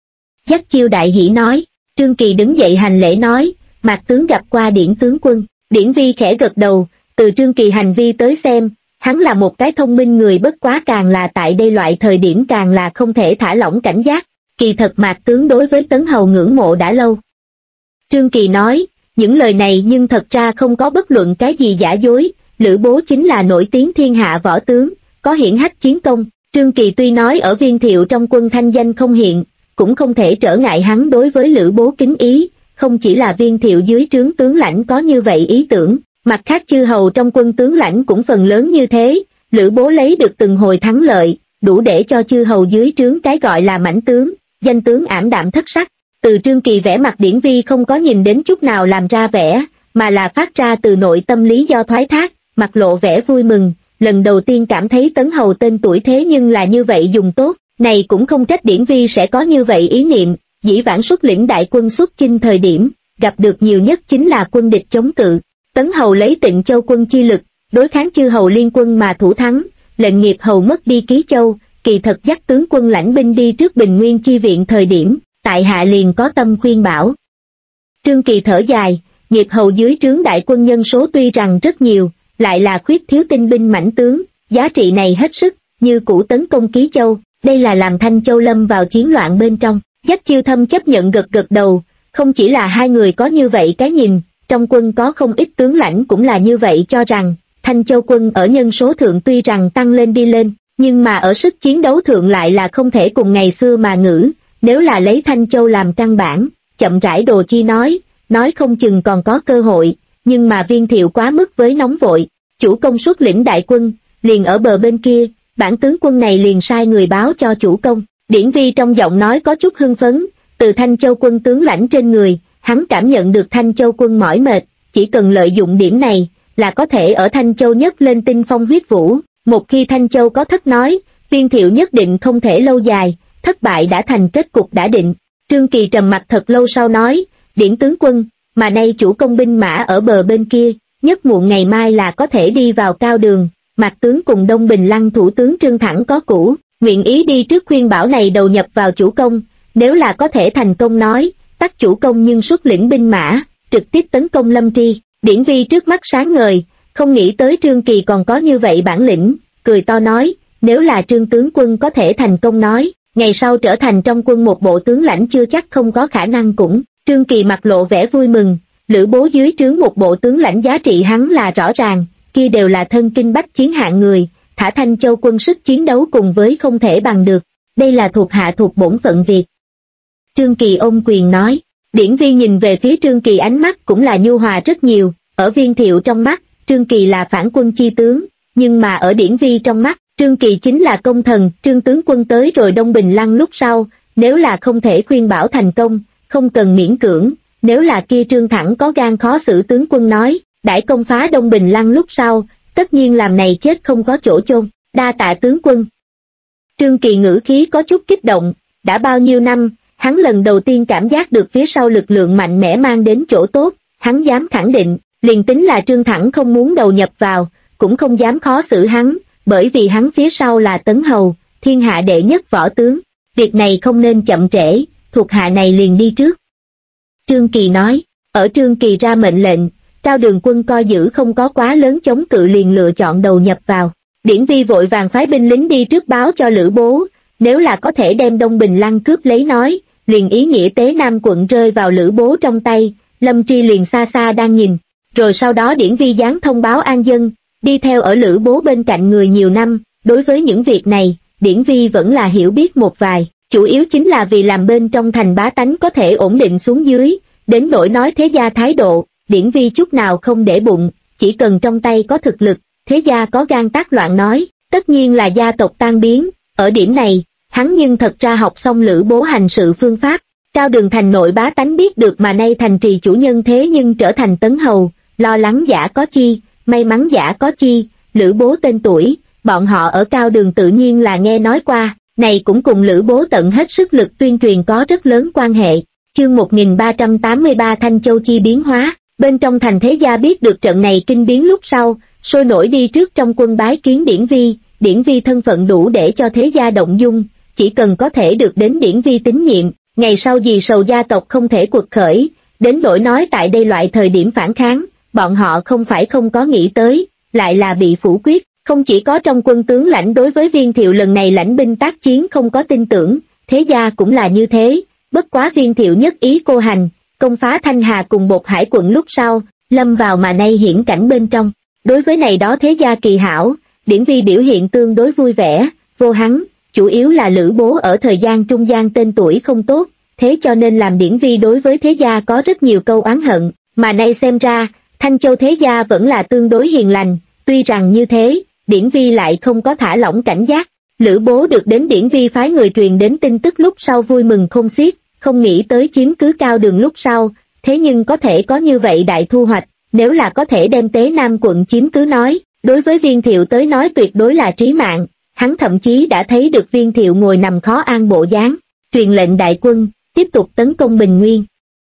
Dắt Chiêu đại hỉ nói. Trương Kỳ đứng dậy hành lễ nói, Mạc tướng gặp qua Điển tướng quân. Điển Vi khẽ gật đầu, từ Trương Kỳ hành vi tới xem, hắn là một cái thông minh người, bất quá càng là tại đây loại thời điểm càng là không thể thả lỏng cảnh giác. Kỳ thật Mạc tướng đối với Tấn Hầu ngưỡng mộ đã lâu. Trương Kỳ nói, những lời này nhưng thật ra không có bất luận cái gì giả dối, Lữ Bố chính là nổi tiếng thiên hạ võ tướng, có hiển hách chiến công. Trương Kỳ tuy nói ở Viên Thiệu trong quân thanh danh không hiện, cũng không thể trở ngại hắn đối với Lữ Bố kính ý, không chỉ là Viên Thiệu dưới trướng tướng lãnh có như vậy ý tưởng, mặt khác chư hầu trong quân tướng lãnh cũng phần lớn như thế. Lữ Bố lấy được từng hồi thắng lợi, đủ để cho chư hầu dưới trướng cái gọi là mãnh tướng, danh tướng ảm đạm thất sắc. Từ Trương Kỳ vẻ mặt Điển Vi không có nhìn đến chút nào làm ra vẻ, mà là phát ra từ nội tâm lý do thoái thác, mặt lộ vẻ vui mừng, lần đầu tiên cảm thấy Tấn Hầu tên tuổi thế nhưng là như vậy dùng tốt, này cũng không trách Điển Vi sẽ có như vậy ý niệm. Dĩ vãng xuất lĩnh đại quân xuất chinh thời điểm, gặp được nhiều nhất chính là quân địch chống cự. Tấn Hầu lấy Tịnh Châu quân chi lực, đối kháng chư hầu liên quân mà thủ thắng, lệnh Nghiệp Hầu mất đi Ký Châu, kỳ thật Dắt tướng quân lãnh binh đi trước Bình Nguyên chi viện thời điểm, tại hạ liền có tâm khuyên bảo. Trương Kỳ thở dài, Nghiệp Hầu dưới trướng đại quân nhân số tuy rằng rất nhiều, lại là khuyết thiếu tinh binh mãnh tướng, giá trị này hết sức, như cũ tấn công Ký Châu, đây là làm Thanh Châu lâm vào chiến loạn bên trong. Dắt Chiêu Thâm chấp nhận gật gật đầu, không chỉ là hai người có như vậy cái nhìn, trong quân có không ít tướng lãnh cũng là như vậy cho rằng, Thanh Châu quân ở nhân số thượng tuy rằng tăng lên đi lên, nhưng mà ở sức chiến đấu thượng lại là không thể cùng ngày xưa mà ngữ, nếu là lấy Thanh Châu làm căn bản, chậm rãi đồ chi nói không chừng còn có cơ hội, nhưng mà Viên Thiệu quá mức với nóng vội, chủ công xuất lĩnh đại quân, liền ở bờ bên kia, bản tướng quân này liền sai người báo cho chủ công. Điển Vi trong giọng nói có chút hưng phấn, từ Thanh Châu quân tướng lãnh trên người, hắn cảm nhận được Thanh Châu quân mỏi mệt, chỉ cần lợi dụng điểm này, là có thể ở Thanh Châu nhất lên tinh phong huyết vũ. Một khi Thanh Châu có thất nói, Viên Thiệu nhất định không thể lâu dài, thất bại đã thành kết cục đã định. Trương Kỳ trầm mặt thật lâu sau nói, Điển tướng quân, mà nay chủ công binh mã ở bờ bên kia, nhất muộn ngày mai là có thể đi vào Cao Đường. Mạc tướng cùng Đông Bình Lăng thủ tướng Trương Thẳng có cũ, nguyện ý đi trước khuyên bảo này đầu nhập vào chủ công, nếu là có thể thành công nói, tắc chủ công nhưng xuất lĩnh binh mã, trực tiếp tấn công Lâm Tri. Điển Vi trước mắt sáng ngời, không nghĩ tới Trương Kỳ còn có như vậy bản lĩnh, cười to nói, nếu là Trương tướng quân có thể thành công nói, ngày sau trở thành trong quân một bộ tướng lãnh chưa chắc không có khả năng cũng. Trương Kỳ mặt lộ vẻ vui mừng, Lữ Bố dưới trướng một bộ tướng lãnh giá trị hắn là rõ ràng, kia đều là thân kinh bách chiến hạng người, thả Thanh Châu quân sức chiến đấu cùng với không thể bằng được, đây là thuộc hạ thuộc bổn phận việc. Trương Kỳ ôm quyền nói. Điển Vi nhìn về phía Trương Kỳ, ánh mắt cũng là nhu hòa rất nhiều. Ở Viên Thiệu trong mắt, Trương Kỳ là phản quân chi tướng, nhưng mà ở Điển Vi trong mắt, Trương Kỳ chính là công thần. Trương tướng quân tới rồi Đông Bình Lăng lúc sau, nếu là không thể khuyên bảo thành công, không cần miễn cưỡng. Nếu là kia Trương Thẳng có gan khó xử tướng quân nói, đãi công phá Đông Bình Lăng lúc sau, tất nhiên làm này chết không có chỗ chôn. Đa tạ tướng quân. Trương Kỳ ngữ khí có chút kích động, đã bao nhiêu năm, hắn lần đầu tiên cảm giác được phía sau lực lượng mạnh mẽ mang đến chỗ tốt, hắn dám khẳng định, liền tính là Trương Thẳng không muốn đầu nhập vào, cũng không dám khó xử hắn, bởi vì hắn phía sau là Tấn Hầu, thiên hạ đệ nhất võ tướng, việc này không nên chậm trễ, thuộc hạ này liền đi trước. Trương Kỳ nói, ở Trương Kỳ ra mệnh lệnh, Cao Đường quân coi giữ không có quá lớn chống cự liền lựa chọn đầu nhập vào. Điển Vi vội vàng phái binh lính đi trước báo cho Lữ Bố, nếu là có thể đem Đông Bình Lăng cướp lấy nói, liền ý nghĩa Tế Nam quận rơi vào Lữ Bố trong tay. Lâm Tri liền xa xa đang nhìn, rồi sau đó Điển Vi giáng thông báo an dân, đi theo ở Lữ Bố bên cạnh người nhiều năm, đối với những việc này, Điển Vi vẫn là hiểu biết một vài, chủ yếu chính là vì làm bên trong thành bá tánh có thể ổn định xuống dưới, đến nỗi nói thế gia thái độ, Điển Vi chút nào không để bụng, chỉ cần trong tay có thực lực, thế gia có gan tác loạn nói, tất nhiên là gia tộc tan biến. Ở điểm này, hắn nhưng thật ra học xong Lữ Bố hành sự phương pháp. Cao Đường thành nội bá tánh biết được mà nay thành trì chủ nhân thế nhưng trở thành Tấn Hầu, lo lắng giả có chi, may mắn giả có chi. Lữ Bố tên tuổi, bọn họ ở Cao Đường tự nhiên là nghe nói qua, này cũng cùng Lữ Bố tận hết sức lực tuyên truyền có rất lớn quan hệ. Chương 1383 Thanh Châu chi biến hóa. Bên trong thành thế gia biết được trận này kinh biến lúc sau, sôi nổi đi trước trong quân bái kiến Điển Vi. Điển Vi thân phận đủ để cho thế gia động dung, chỉ cần có thể được đến Điển Vi tín nhiệm, ngày sau vì sầu gia tộc không thể cuộc khởi, đến nỗi nói tại đây loại thời điểm phản kháng, bọn họ không phải không có nghĩ tới, lại là bị phủ quyết. Không chỉ có trong quân tướng lãnh đối với Viên Thiệu lần này lãnh binh tác chiến không có tin tưởng, thế gia cũng là như thế, bất quá Viên Thiệu nhất ý cô hành, công phá Thanh Hà cùng Bột Hải quận lúc sau, lâm vào mà nay hiển cảnh bên trong. Đối với này đó thế gia kỳ hảo, Điển Vi biểu hiện tương đối vui vẻ, vô hắn, chủ yếu là Lữ Bố ở thời gian trung gian tên tuổi không tốt, thế cho nên làm Điển Vi đối với thế gia có rất nhiều câu oán hận, mà nay xem ra, Thanh Châu thế gia vẫn là tương đối hiền lành, tuy rằng như thế, Điển Vi lại không có thả lỏng cảnh giác. Lữ Bố được đến Điển Vi phái người truyền đến tin tức lúc sau vui mừng khôn xiết, không nghĩ tới chiếm cứ Cao Đường lúc sau, thế nhưng có thể có như vậy đại thu hoạch, nếu là có thể đem Tế Nam quận chiếm cứ nói, đối với Viên Thiệu tới nói tuyệt đối là trí mạng. Hắn thậm chí đã thấy được Viên Thiệu ngồi nằm khó an bộ dáng, truyền lệnh đại quân, tiếp tục tấn công Bình Nguyên.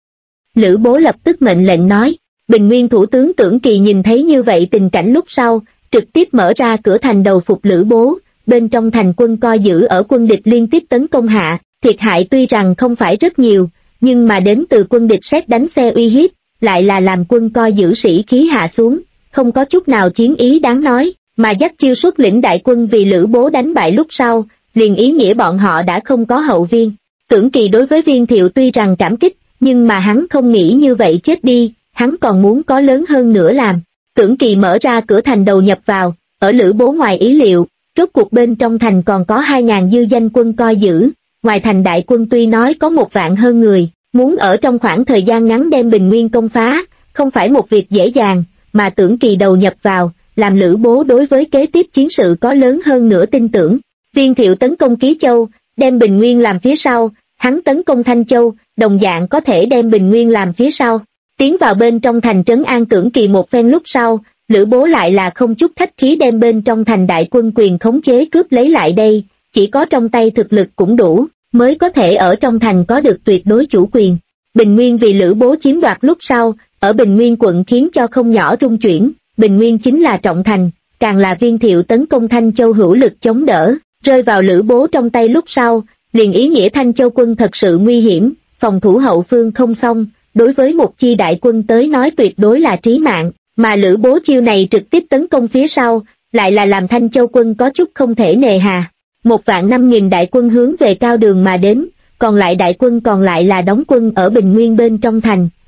Lữ Bố lập tức mệnh lệnh nói, Bình Nguyên thủ tướng Tưởng Kỳ nhìn thấy như vậy tình cảnh lúc sau, trực tiếp mở ra cửa thành đầu phục Lữ Bố, bên trong thành quân coi giữ ở quân địch liên tiếp tấn công hạ, thiệt hại tuy rằng không phải rất nhiều, nhưng mà đến từ quân địch sét đánh xe uy hiếp, lại là làm quân coi giữ sĩ khí hạ xuống, không có chút nào chiến ý đáng nói, mà dắt chiêu xuất lĩnh đại quân vì Lữ Bố đánh bại lúc sau, liền ý nghĩa bọn họ đã không có hậu viên. Tưởng Kỳ đối với Viên Thiệu tuy rằng cảm kích, nhưng mà hắn không nghĩ như vậy chết đi, hắn còn muốn có lớn hơn nữa làm. Tưởng Kỳ mở ra cửa thành đầu nhập vào, ở Lữ Bố ngoài ý liệu, rốt cuộc bên trong thành còn có 2.000 dư danh quân coi giữ, ngoài thành đại quân tuy nói có 1 vạn hơn người, muốn ở trong khoảng thời gian ngắn đem Bình Nguyên công phá, không phải một việc dễ dàng, mà Tưởng Kỳ đầu nhập vào, làm Lữ Bố đối với kế tiếp chiến sự có lớn hơn nữa tin tưởng. Viên Thiệu tấn công Ký Châu, đem Bình Nguyên làm phía sau, hắn tấn công Thanh Châu, đồng dạng có thể đem Bình Nguyên làm phía sau. Tiến vào bên trong thành trấn an Tưởng Kỳ một phen lúc sau, Lữ Bố lại là không chút khách khí đem bên trong thành đại quân quyền khống chế cướp lấy lại đây, chỉ có trong tay thực lực cũng đủ, mới có thể ở trong thành có được tuyệt đối chủ quyền. Bình Nguyên vì Lữ Bố chiếm đoạt lúc sau, ở Bình Nguyên quận khiến cho không nhỏ rung chuyển, Bình Nguyên chính là trọng thành, càng là Viên Thiệu tấn công Thanh Châu hữu lực chống đỡ, rơi vào Lữ Bố trong tay lúc sau, liền ý nghĩa Thanh Châu quân thật sự nguy hiểm, phòng thủ hậu phương không xong, đối với một chi đại quân tới nói tuyệt đối là trí mạng, mà Lữ Bố chiêu này trực tiếp tấn công phía sau, lại là làm Thanh Châu quân có chút không thể nề hà. 1.500.000 đại quân hướng về Cao Đường mà đến, còn lại đại quân còn lại là đóng quân ở Bình Nguyên bên trong thành,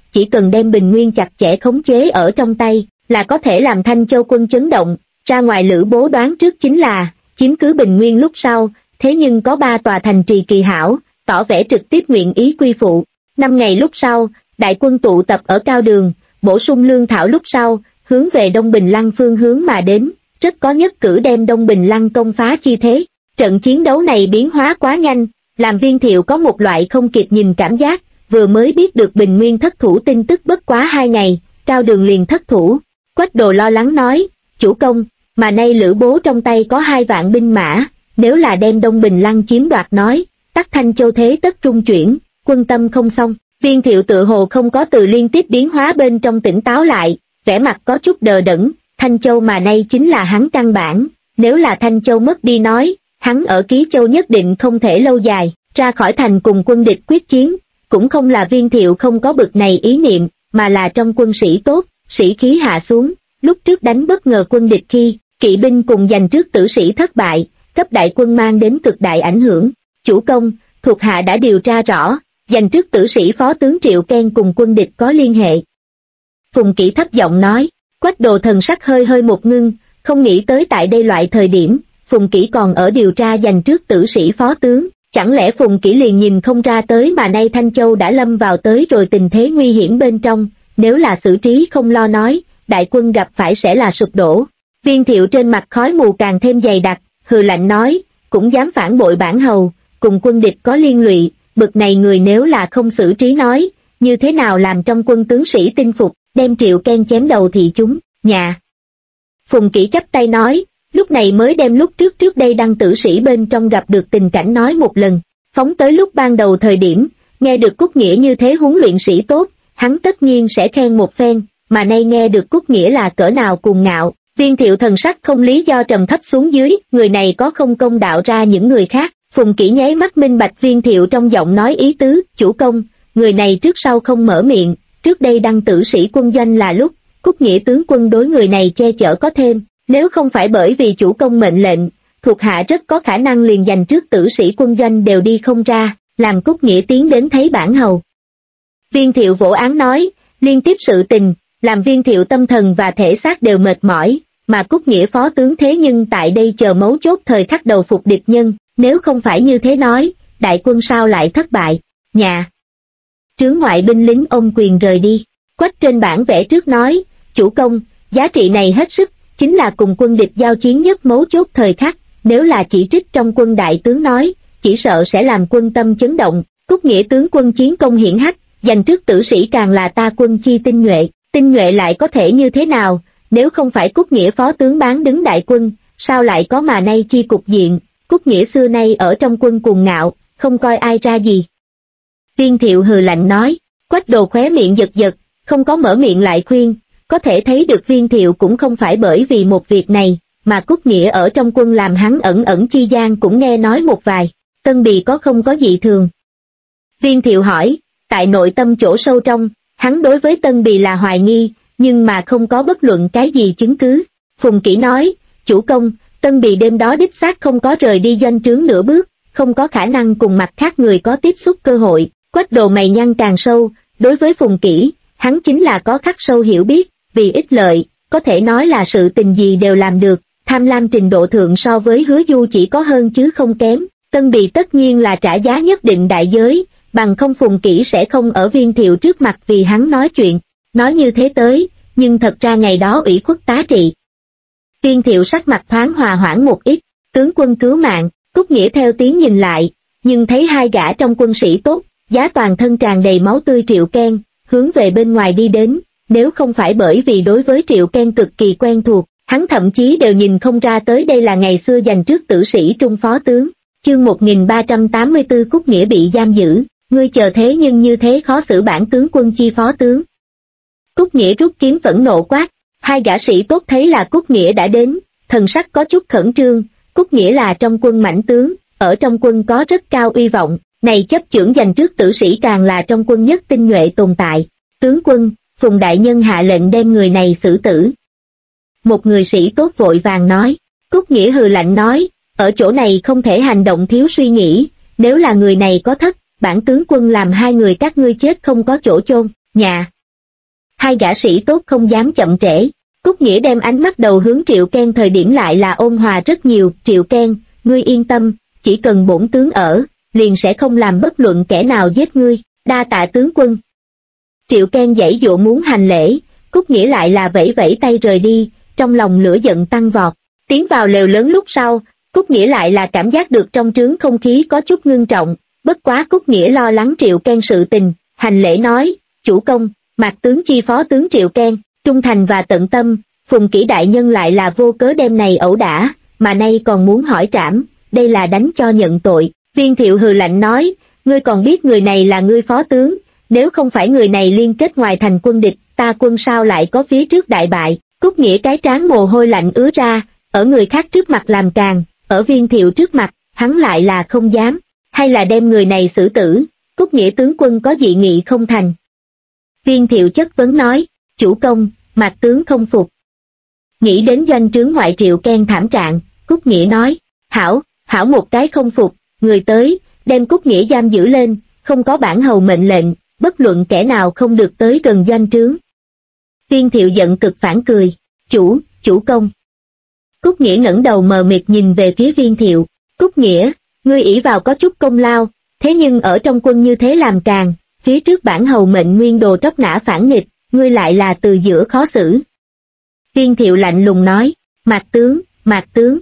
chỉ cần đem Bình Nguyên chặt chẽ khống chế ở trong tay, là có thể làm Thanh Châu quân chấn động. Ra ngoài Lữ Bố đoán trước chính là, chiếm cứ Bình Nguyên lúc sau, thế nhưng có 3 tòa thành trì kỳ hảo, tỏ vẻ trực tiếp nguyện ý quy phụ. 5 ngày lúc sau, đại quân tụ tập ở Cao Đường, bổ sung lương thảo lúc sau, hướng về Đông Bình Lăng phương hướng mà đến, rất có nhất cử đem Đông Bình Lăng công phá chi thế. Trận chiến đấu này biến hóa quá nhanh, làm Viên Thiệu có một loại không kịp nhìn cảm giác, vừa mới biết được Bình Nguyên thất thủ tin tức bất quá 2 ngày, Cao Đường liền thất thủ. Quách Đồ lo lắng nói, chủ công, mà nay Lữ Bố trong tay có 2 vạn binh mã, nếu là đem Đông Bình Lăng chiếm đoạt nói, tắc Thanh Châu thế tất trung chuyển, quân tâm không xong. Viên Thiệu tự hồ không có từ liên tiếp biến hóa bên trong tỉnh táo lại, vẻ mặt có chút đờ đẫn, Thanh Châu mà nay chính là hắn căn bản, nếu là Thanh Châu mất đi nói, hắn ở Ký Châu nhất định không thể lâu dài, ra khỏi thành cùng quân địch quyết chiến, cũng không là Viên Thiệu không có bực này ý niệm, mà là trong quân sĩ tốt, sĩ khí hạ xuống, lúc trước đánh bất ngờ quân địch khi, kỵ binh cùng giành trước tử sĩ thất bại, cấp đại quân mang đến cực đại ảnh hưởng. Chủ công, thuộc hạ đã điều tra rõ, giành trước tử sĩ phó tướng Triệu Ken cùng quân địch có liên hệ. Phùng Kỷ thấp giọng nói, Quách Đồ thần sắc hơi một ngưng, không nghĩ tới tại đây loại thời điểm, Phùng Kỷ còn ở điều tra giành trước tử sĩ phó tướng, chẳng lẽ Phùng Kỷ liền nhìn không ra tới mà nay Thanh Châu đã lâm vào tới rồi tình thế nguy hiểm bên trong, nếu là xử trí không lo nói, đại quân gặp phải sẽ là sụp đổ. Viên Thiệu trên mặt khói mù càng thêm dày đặc, hừ lạnh nói, cũng dám phản bội bản hầu, cùng quân địch có liên lụy, bực này người nếu là không xử trí nói, như thế nào làm trong quân tướng sĩ tin phục, đem Triệu Ken chém đầu thì chúng, nhà. Phùng Kỷ chắp tay nói, lúc này mới đem lúc trước đây đăng tử sĩ bên trong gặp được tình cảnh nói một lần, phóng tới lúc ban đầu thời điểm, nghe được Cúc Nghĩa như thế huấn luyện sĩ tốt, hắn tất nhiên sẽ khen một phen, mà nay nghe được Cúc Nghĩa là cỡ nào cuồng ngạo. Viên Thiệu thần sắc không lý do trầm thấp xuống dưới, người này có không công đạo ra những người khác. Phùng Kỷ nháy mắt minh bạch Viên Thiệu trong giọng nói ý tứ, chủ công, người này trước sau không mở miệng, trước đây đăng tử sĩ quân doanh là lúc, Cúc Nghĩa tướng quân đối người này che chở có thêm, nếu không phải bởi vì chủ công mệnh lệnh, thuộc hạ rất có khả năng liền giành trước tử sĩ quân doanh đều đi không ra, làm Cúc Nghĩa tiến đến thấy bản hầu. Viên Thiệu vỗ án nói, liên tiếp sự tình, làm Viên Thiệu tâm thần và thể xác đều mệt mỏi, mà Cúc Nghĩa phó tướng thế nhưng tại đây chờ mấu chốt thời khắc đầu phục địch nhân, nếu không phải như thế nói, đại quân sao lại thất bại, nhà. Trướng ngoại binh lính ôm quyền rời đi, Quách trên bản vẽ trước nói, chủ công, giá trị này hết sức, chính là cùng quân địch giao chiến nhất mấu chốt thời khắc, nếu là chỉ trích trong quân đại tướng nói, chỉ sợ sẽ làm quân tâm chấn động, Cúc Nghĩa tướng quân chiến công hiển hách, giành trước tử sĩ càng là ta quân chi tinh nhuệ lại có thể như thế nào, nếu không phải Cúc Nghĩa phó tướng bán đứng đại quân, sao lại có mà nay chi cục diện, Cúc Nghĩa xưa nay ở trong quân cuồng ngạo, không coi ai ra gì. Viên Thiệu hừ lạnh nói, Quách Đồ khóe miệng giật, không có mở miệng lại khuyên, có thể thấy được Viên Thiệu cũng không phải bởi vì một việc này, mà Cúc Nghĩa ở trong quân làm hắn ẩn chi gian cũng nghe nói một vài, Tân Bì có không có dị thường. Viên Thiệu hỏi, tại nội tâm chỗ sâu trong, hắn đối với Tân Bì là hoài nghi, nhưng mà không có bất luận cái gì chứng cứ. Phùng Kỷ nói, chủ công, Tân Bì đêm đó đích xác không có rời đi doanh trướng nửa bước, không có khả năng cùng mặt khác người có tiếp xúc cơ hội. Quách Đồ mày nhăn càng sâu, đối với Phùng Kỷ, hắn chính là có khắc sâu hiểu biết, vì ích lợi, có thể nói là sự tình gì đều làm được, tham lam trình độ thượng so với Hứa Du chỉ có hơn chứ không kém. Tân Bì tất nhiên là trả giá nhất định đại giới, bằng không Phùng Kỷ sẽ không ở Viên Thiệu trước mặt vì hắn nói chuyện. Nói như thế tới, nhưng thật ra ngày đó ủy khuất tá trị. Viên Thiệu sắc mặt thoáng hòa hoãn một ít, tướng quân cứu mạng, Cúc Nghĩa theo tiếng nhìn lại, nhưng thấy 2 gã trong quân sĩ tốt, giá toàn thân tràn đầy máu tươi Triệu Ken, hướng về bên ngoài đi đến, nếu không phải bởi vì đối với Triệu Ken cực kỳ quen thuộc, hắn thậm chí đều nhìn không ra tới đây là ngày xưa giành trước tử sĩ trung phó tướng. Chương 1384 Cúc Nghĩa bị giam giữ, ngươi chờ thế nhưng như thế khó xử bản tướng quân chi phó tướng. Cúc Nghĩa rút kiếm phẫn nộ quát, 2 gã sĩ tốt thấy là Cúc Nghĩa đã đến, thần sắc có chút khẩn trương, Cúc Nghĩa là trong quân mãnh tướng, ở trong quân có rất cao uy vọng, này chấp chưởng giành trước tử sĩ càng là trong quân nhất tinh nhuệ tồn tại. Tướng quân, Phùng đại nhân hạ lệnh đem người này xử tử. Một người sĩ tốt vội vàng nói, Cúc Nghĩa hừ lạnh nói, ở chỗ này không thể hành động thiếu suy nghĩ, nếu là người này có thất, bản tướng quân làm 2 người các ngươi chết không có chỗ chôn, nhà. Hai gã sĩ tốt không dám chậm trễ. Cúc Nghĩa đem ánh mắt đầu hướng Triệu Ken, thời điểm lại là ôn hòa rất nhiều. Triệu Ken, ngươi yên tâm, chỉ cần bổn tướng ở, liền sẽ không làm bất luận kẻ nào giết ngươi, đa tạ tướng quân. Triệu Ken giãy dụa muốn hành lễ, Cúc Nghĩa lại là vẫy vẫy tay rời đi, trong lòng lửa giận tăng vọt. Tiến vào lều lớn lúc sau, Cúc Nghĩa lại là cảm giác được trong trướng không khí có chút ngưng trọng, bất quá Cúc Nghĩa lo lắng Triệu Ken sự tình, hành lễ nói, chủ công, Mạc tướng chi phó tướng Triệu Ken, trung thành và tận tâm, Phùng Kỷ đại nhân lại là vô cớ đêm này ẩu đả, mà nay còn muốn hỏi trảm, đây là đánh cho nhận tội. Viên Thiệu hừ lạnh nói, ngươi còn biết người này là ngươi phó tướng, nếu không phải người này liên kết ngoài thành quân địch, ta quân sao lại có phía trước đại bại. Cúc Nghĩa cái trán mồ hôi lạnh ứa ra, ở người khác trước mặt làm càng, ở Viên Thiệu trước mặt, hắn lại là không dám, hay là đem người này xử tử. Cúc Nghĩa tướng quân có dị nghị không thành? Viên Thiệu chất vấn nói, chủ công, Mạc tướng không phục. Nghĩ đến doanh trướng ngoại Triệu Ken thảm trạng, Cúc Nghĩa nói, hảo một cái không phục, người tới, đem Cúc Nghĩa giam giữ lên, không có bản hầu mệnh lệnh, bất luận kẻ nào không được tới gần doanh trướng. Viên Thiệu giận cực phản cười, chủ công. Cúc Nghĩa ngẩng đầu mờ mịt nhìn về phía Viên Thiệu, Cúc Nghĩa, ngươi ỷ vào có chút công lao, thế nhưng ở trong quân như thế làm càng, phía trước bản hầu mệnh nguyên đồ tróc nã phản nghịch, ngươi lại là từ giữa khó xử. Viên Thiệu lạnh lùng nói, Mạc tướng.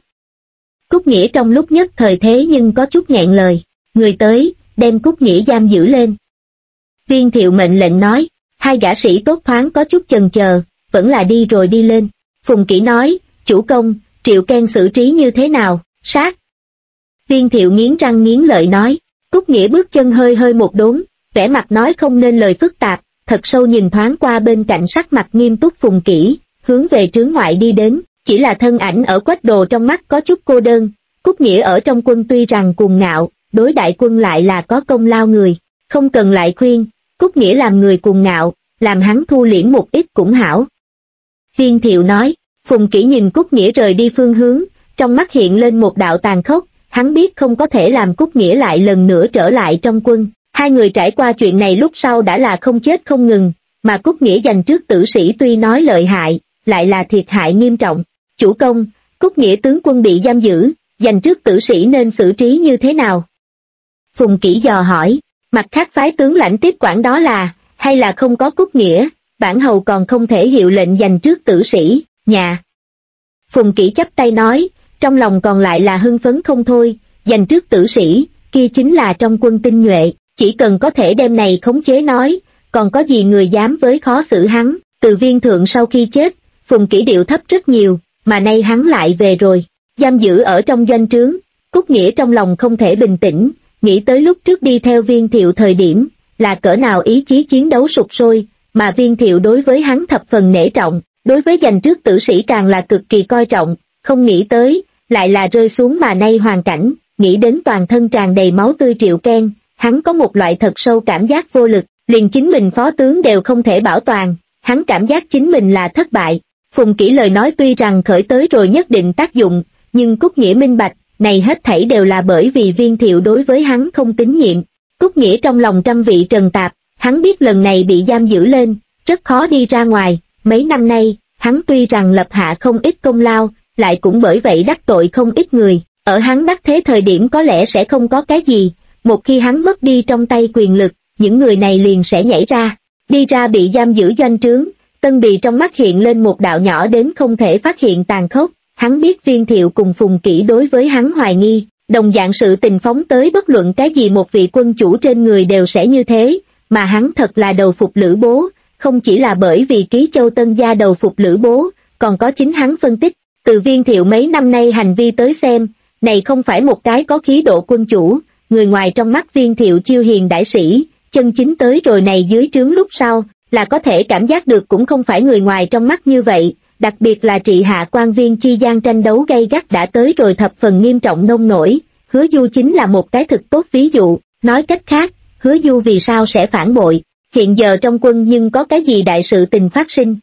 Cúc Nghĩa trong lúc nhất thời thế nhưng có chút nghẹn lời, người tới, đem Cúc Nghĩa giam giữ lên. Viên Thiệu mệnh lệnh nói, hai gã sĩ tốt thoáng có chút chần chờ, vẫn là đi rồi đi lên. Phùng Kỷ nói, chủ công, Triệu Ken xử trí như thế nào, sát. Viên Thiệu nghiến răng nghiến lợi nói, Cúc Nghĩa bước chân hơi một đốn, vẻ mặt nói không nên lời phức tạp, thật sâu nhìn thoáng qua bên cạnh sắc mặt nghiêm túc Phùng Kỷ, hướng về trướng ngoại đi đến, chỉ là thân ảnh ở Quách Đồ trong mắt có chút cô đơn. Cúc Nghĩa ở trong quân tuy rằng cuồng ngạo, đối đại quân lại là có công lao người, không cần lại khuyên, Cúc Nghĩa làm người cuồng ngạo, làm hắn thu liễm một ít cũng hảo. Viên Thiệu nói, Phùng Kỷ nhìn Cúc Nghĩa rời đi phương hướng, trong mắt hiện lên một đạo tàn khốc, hắn biết không có thể làm Cúc Nghĩa lại lần nữa trở lại trong quân. Hai người trải qua chuyện này lúc sau đã là không chết không ngừng, mà Cúc Nghĩa giành trước tử sĩ tuy nói lợi hại, lại là thiệt hại nghiêm trọng. Chủ công, Cúc Nghĩa tướng quân bị giam giữ, giành trước tử sĩ nên xử trí như thế nào? Phùng Kỷ dò hỏi, mặt khác phái tướng lãnh tiếp quản đó là, hay là không có Cúc Nghĩa, bản hầu còn không thể hiệu lệnh giành trước tử sĩ, nhà. Phùng Kỷ chắp tay nói, trong lòng còn lại là hưng phấn không thôi, giành trước tử sĩ, kia chính là trong quân tinh nhuệ, chỉ cần có thể đem này khống chế nói, còn có gì người dám với khó xử hắn. Từ Viên thượng sau khi chết, Phùng Kỷ điệu thấp rất nhiều, mà nay hắn lại về rồi, giam giữ ở trong doanh trướng. Cúc Nghĩa trong lòng không thể bình tĩnh, nghĩ tới lúc trước đi theo Viên Thiệu thời điểm, là cỡ nào ý chí chiến đấu sục sôi, mà Viên Thiệu đối với hắn thập phần nể trọng, đối với giành trước tử sĩ càng là cực kỳ coi trọng, không nghĩ tới, lại là rơi xuống mà nay hoàn cảnh, nghĩ đến toàn thân tràn đầy máu tươi Triệu Ken, hắn có một loại thật sâu cảm giác vô lực, liền chính mình phó tướng đều không thể bảo toàn, hắn cảm giác chính mình là thất bại. Phùng Kỷ lời nói tuy rằng khởi tới rồi nhất định tác dụng, nhưng Cúc Nghĩa minh bạch, này hết thảy đều là bởi vì Viên Thiệu đối với hắn không tín nhiệm. Cúc Nghĩa trong lòng trăm vị trần tạp, hắn biết lần này bị giam giữ lên, rất khó đi ra ngoài, mấy năm nay, hắn tuy rằng lập hạ không ít công lao, lại cũng bởi vậy đắc tội không ít người, ở hắn đắc thế thời điểm có lẽ sẽ không có cái gì, một khi hắn mất đi trong tay quyền lực, những người này liền sẽ nhảy ra, đi ra bị giam giữ doanh trướng. Tân Bì trong mắt hiện lên một đạo nhỏ đến không thể phát hiện tàn khốc, hắn biết Viên Thiệu cùng Phùng Kỷ đối với hắn hoài nghi, đồng dạng sự tình phóng tới bất luận cái gì một vị quân chủ trên người đều sẽ như thế, mà hắn thật là đầu phục Lữ Bố, không chỉ là bởi vì Ký Châu Tân gia đầu phục Lữ Bố, còn có chính hắn phân tích, từ Viên Thiệu mấy năm nay hành vi tới xem, này không phải một cái có khí độ quân chủ, người ngoài trong mắt Viên Thiệu chiêu hiền đại sĩ, chân chính tới rồi này dưới trướng lúc sau, là có thể cảm giác được cũng không phải người ngoài trong mắt như vậy, đặc biệt là trị hạ quan viên chi gian tranh đấu gay gắt đã tới rồi thập phần nghiêm trọng nông nổi, Hứa Du chính là một cái thực tốt ví dụ, nói cách khác, Hứa Du vì sao sẽ phản bội, hiện giờ trong quân nhưng có cái gì đại sự tình phát sinh.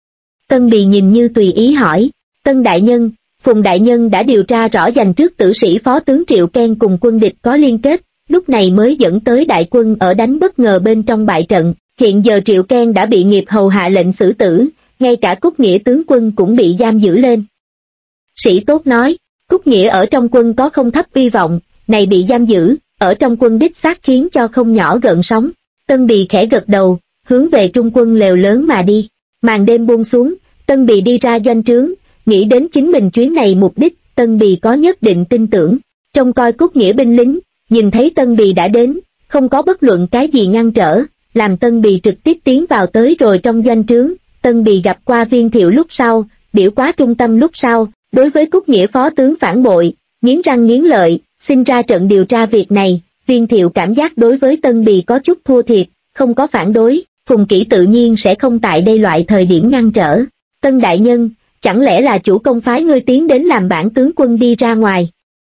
Tân Bì nhìn như tùy ý hỏi, Tân Đại Nhân, Phùng Đại Nhân đã điều tra rõ giành trước tử sĩ phó tướng Triệu Ken cùng quân địch có liên kết, lúc này mới dẫn tới đại quân ở đánh bất ngờ bên trong bại trận, Hiện giờ Triệu Ken đã bị Nghiệp Hầu hạ lệnh xử tử, ngay cả Cúc Nghĩa tướng quân cũng bị giam giữ lên. Sĩ tốt nói, Cúc Nghĩa ở trong quân có không thấp uy vọng, này bị giam giữ, ở trong quân đích xác khiến cho không nhỏ gợn sóng. Tân Bì khẽ gật đầu, hướng về trung quân lều lớn mà đi. Màn đêm buông xuống, Tân Bì đi ra doanh trướng, nghĩ đến chính mình chuyến này mục đích, Tân Bì có nhất định tin tưởng. Trông coi Cúc Nghĩa binh lính, nhìn thấy Tân Bì đã đến, không có bất luận cái gì ngăn trở, làm Tân Bì trực tiếp tiến vào tới rồi trong doanh trướng. Tân Bì gặp qua Viên Thiệu lúc sau, biểu quá trung tâm lúc sau, đối với Cúc Nghĩa phó tướng phản bội, nghiến răng nghiến lợi, xin ra trận điều tra việc này. Viên Thiệu cảm giác đối với Tân Bì có chút thua thiệt, không có phản đối, Phùng Kỷ tự nhiên sẽ không tại đây loại thời điểm ngăn trở. Tân đại nhân, chẳng lẽ là chủ công phái ngươi tiến đến làm bản tướng quân đi ra ngoài?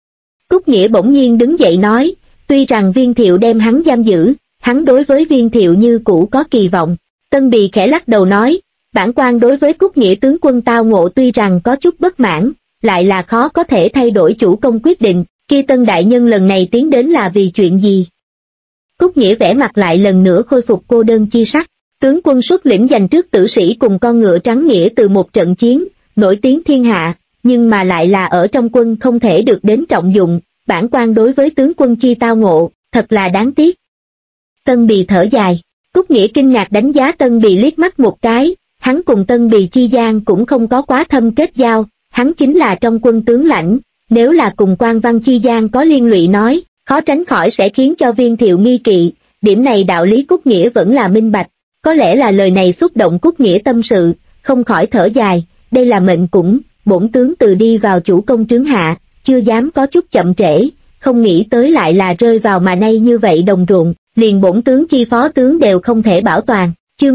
Cúc Nghĩa bỗng nhiên đứng dậy nói, tuy rằng Viên Thiệu đem hắn giam giữ, hắn đối với Viên Thiệu như cũ có kỳ vọng. Tân Bì khẽ lắc đầu nói, bản quan đối với Cúc Nghĩa tướng quân tao ngộ tuy rằng có chút bất mãn, lại là khó có thể thay đổi chủ công quyết định, kia Tân đại nhân lần này tiến đến là vì chuyện gì? Cúc Nghĩa vẻ mặt lại lần nữa khôi phục cô đơn chi sắc, tướng quân xuất lĩnh giành trước tử sĩ cùng con ngựa trắng nghĩa từ một trận chiến, nổi tiếng thiên hạ, nhưng mà lại là ở trong quân không thể được đến trọng dụng, bản quan đối với tướng quân chi tao ngộ, thật là đáng tiếc. Tân Bì thở dài, Cúc Nghĩa kinh ngạc đánh giá Tân Bì liếc mắt một cái, hắn cùng Tân Bì chi gian cũng không có quá thâm kết giao, hắn chính là trong quân tướng lãnh, nếu là cùng quan văn chi gian có liên lụy nói, khó tránh khỏi sẽ khiến cho Viên Thiệu nghi kỵ, điểm này đạo lý Cúc Nghĩa vẫn là minh bạch, có lẽ là lời này xúc động Cúc Nghĩa tâm sự, không khỏi thở dài, đây là mệnh cũng, bổn tướng từ đi vào chủ công trướng hạ, chưa dám có chút chậm trễ, không nghĩ tới lại là rơi vào mà nay như vậy đồng ruộng, liền bổn tướng chi phó tướng đều không thể bảo toàn. Chương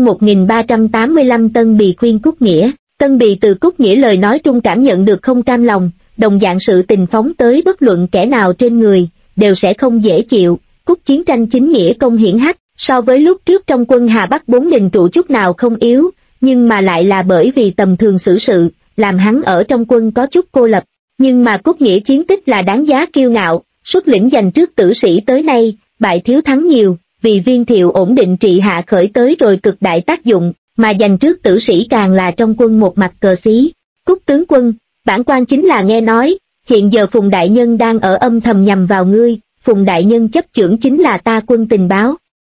1385 Tân Bì khuyên Cúc Nghĩa. Tân Bì từ Cúc Nghĩa lời nói trung cảm nhận được không cam lòng, đồng dạng sự tình phóng tới bất luận kẻ nào trên người, đều sẽ không dễ chịu. Cúc chiến tranh chính nghĩa công hiển hách, so với lúc trước trong quân Hà Bắc bốn đình trụ chút nào không yếu, nhưng mà lại là bởi vì tầm thường xử sự, làm hắn ở trong quân có chút cô lập. Nhưng mà Cúc Nghĩa chiến tích là đáng giá kiêu ngạo, xuất lĩnh giành trước tử sĩ tới nay, bại thiếu thắng nhiều, vì Viên Thiệu ổn định trị hạ khởi tới rồi cực đại tác dụng, mà giành trước tử sĩ càng là trong quân một mặt cờ xí. Cúc tướng quân, bản quan chính là nghe nói, hiện giờ Phùng đại nhân đang ở âm thầm nhằm vào ngươi, Phùng đại nhân chấp chưởng chính là ta quân tình báo.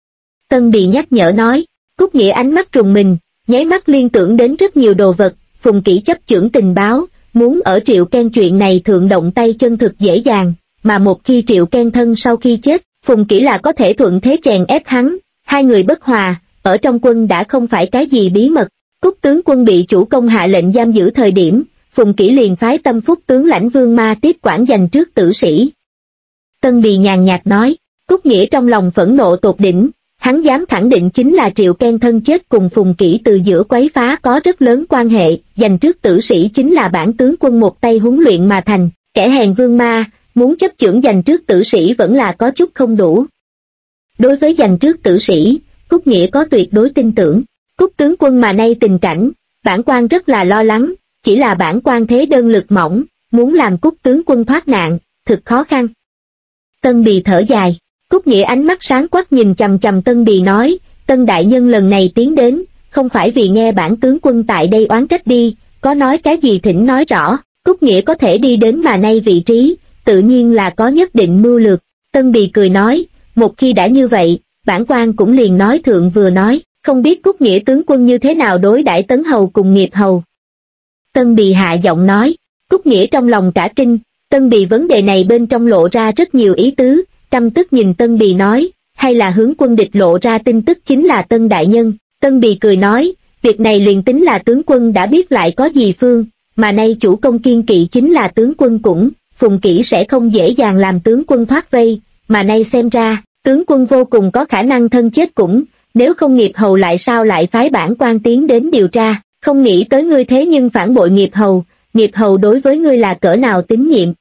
Tân Bì nhắc nhở nói, Cúc Nghĩa ánh mắt trùng mình, nháy mắt liên tưởng đến rất nhiều đồ vật, Phùng Kỷ chấp chưởng tình báo, muốn ở Triệu Ken chuyện này thượng động tay chân thực dễ dàng, mà một khi Triệu Ken thân sau khi chết, Phùng Kỷ là có thể thuận thế chèn ép hắn, hai người bất hòa, ở trong quân đã không phải cái gì bí mật. Cúc tướng quân bị chủ công hạ lệnh giam giữ thời điểm, Phùng Kỷ liền phái Tâm Phúc tướng lãnh Vương Ma tiếp quản giành trước tử sĩ. Tân Bì nhàn nhạt nói, Cúc Nghĩa trong lòng phẫn nộ tột đỉnh, hắn dám khẳng định chính là Triệu Ken thân chết cùng Phùng Kỷ từ giữa quấy phá có rất lớn quan hệ, giành trước tử sĩ chính là bản tướng quân một tay huấn luyện mà thành, kẻ hèn Vương Ma, muốn chấp chưởng giành trước tử sĩ vẫn là có chút không đủ. Đối với giành trước tử sĩ, Cúc Nghĩa có tuyệt đối tin tưởng, Cúc tướng quân mà nay tình cảnh, bản quan rất là lo lắng, chỉ là bản quan thế đơn lực mỏng, muốn làm Cúc tướng quân thoát nạn, thực khó khăn. Tân Bì thở dài, Cúc Nghĩa ánh mắt sáng quắc nhìn chằm chằm Tân Bì nói, Tân đại nhân lần này tiến đến, không phải vì nghe bản tướng quân tại đây oán trách đi, có nói cái gì thỉnh nói rõ, Cúc Nghĩa có thể đi đến mà nay vị trí, tự nhiên là có nhất định mưu lược. Tân Bì cười nói, một khi đã như vậy, bản quan cũng liền nói thượng vừa nói, không biết Cúc Nghĩa tướng quân như thế nào đối đãi Tấn Hầu cùng Nghiệp Hầu. Tân Bì hạ giọng nói, Cúc Nghĩa trong lòng cả kinh, Tân Bì vấn đề này bên trong lộ ra rất nhiều ý tứ, căm tức nhìn Tân Bì nói, hay là hướng quân địch lộ ra tin tức chính là Tân đại nhân. Tân Bì cười nói, việc này liền tính là tướng quân đã biết lại có gì phương, mà nay chủ công kiên kỵ chính là tướng quân cũng, Phùng Kỷ sẽ không dễ dàng làm tướng quân thoát vây, mà nay xem ra, tướng quân vô cùng có khả năng thân chết cũng, nếu không Nghiệp Hầu lại sao lại phái bản quan tiến đến điều tra, không nghĩ tới ngươi thế nhưng phản bội Nghiệp Hầu đối với ngươi là cỡ nào tín nhiệm.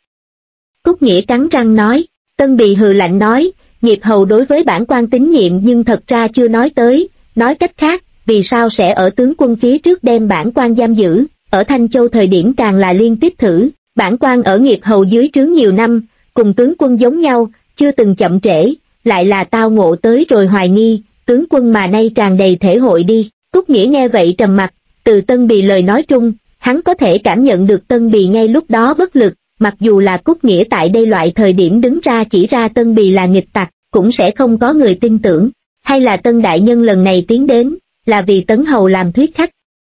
Cúc Nghĩa cắn răng nói, Tân Bì hừ lạnh nói, Nghiệp Hầu đối với bản quan tín nhiệm nhưng thật ra chưa nói tới, nói cách khác, vì sao sẽ ở tướng quân phía trước đem bản quan giam giữ, ở Thanh Châu thời điểm càng là liên tiếp thử, bản quan ở Nghiệp Hầu dưới trướng nhiều năm, cùng tướng quân giống nhau, chưa từng chậm trễ, lại là tao ngộ tới rồi hoài nghi, tướng quân mà nay tràn đầy thể hội đi. Cúc Nghĩa nghe vậy trầm mặt, từ Tân Bì lời nói trung, hắn có thể cảm nhận được Tân Bì ngay lúc đó bất lực, mặc dù là Cúc Nghĩa tại đây loại thời điểm đứng ra chỉ ra Tân Bì là nghịch tặc, cũng sẽ không có người tin tưởng, hay là Tân Đại Nhân lần này tiến đến, là vì Tấn Hầu làm thuyết khách.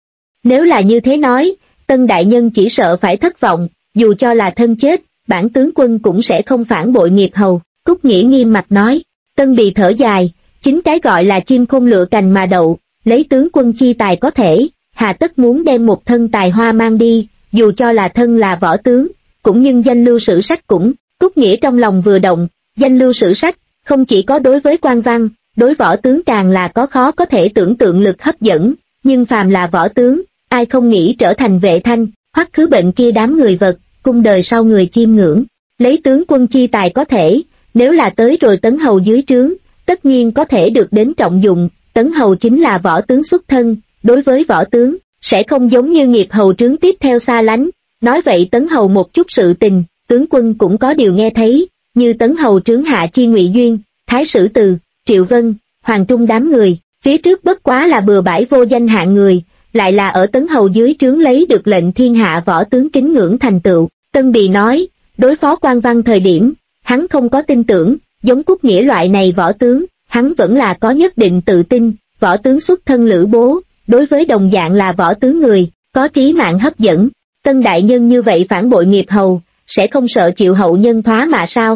Nếu là như thế nói, Tân Đại Nhân chỉ sợ phải thất vọng, dù cho là thân chết, bản tướng quân cũng sẽ không phản bội nghiệp hầu. Cúc Nghĩa nghiêm mặt nói. Tân Bì thở dài, chính cái gọi là chim không lựa cành mà đậu, lấy tướng quân chi tài có thể, hà tất muốn đem một thân tài hoa mang đi, dù cho là thân là võ tướng, cũng nhưng danh lưu sử sách cũng. Cúc Nghĩa trong lòng vừa động, danh lưu sử sách, không chỉ có đối với quan văn, đối võ tướng càng là có khó có thể tưởng tượng lực hấp dẫn, nhưng phàm là võ tướng, ai không nghĩ trở thành Vệ Thanh, Hoắc Khứ Bệnh kia đám người vật, cung đời sau người chiêm ngưỡng. Lấy tướng quân chi tài có thể, nếu là tới rồi Tấn Hầu dưới trướng, tất nhiên có thể được đến trọng dụng. Tấn Hầu chính là võ tướng xuất thân, đối với võ tướng, sẽ không giống như nghiệp hầu trướng tiếp theo xa lánh. Nói vậy Tấn Hầu một chút sự tình, tướng quân cũng có điều nghe thấy, như Tấn Hầu trướng hạ chi Ngụy Duyên, Thái Sử Từ, Triệu Vân, Hoàng Trung đám người, phía trước bất quá là bừa bãi vô danh hạng người, lại là ở Tấn Hầu dưới trướng lấy được lệnh thiên hạ võ tướng kính ngưỡng thành tựu. Tân Bì nói, đối phó quan văn thời điểm, hắn không có tin tưởng, giống Cúc Nghĩa loại này võ tướng, hắn vẫn là có nhất định tự tin. Võ tướng xuất thân Lữ Bố, đối với đồng dạng là võ tướng người, có trí mạng hấp dẫn. Tân Đại Nhân như vậy phản bội nghiệp hầu, sẽ không sợ chịu hậu nhân thoá mà sao?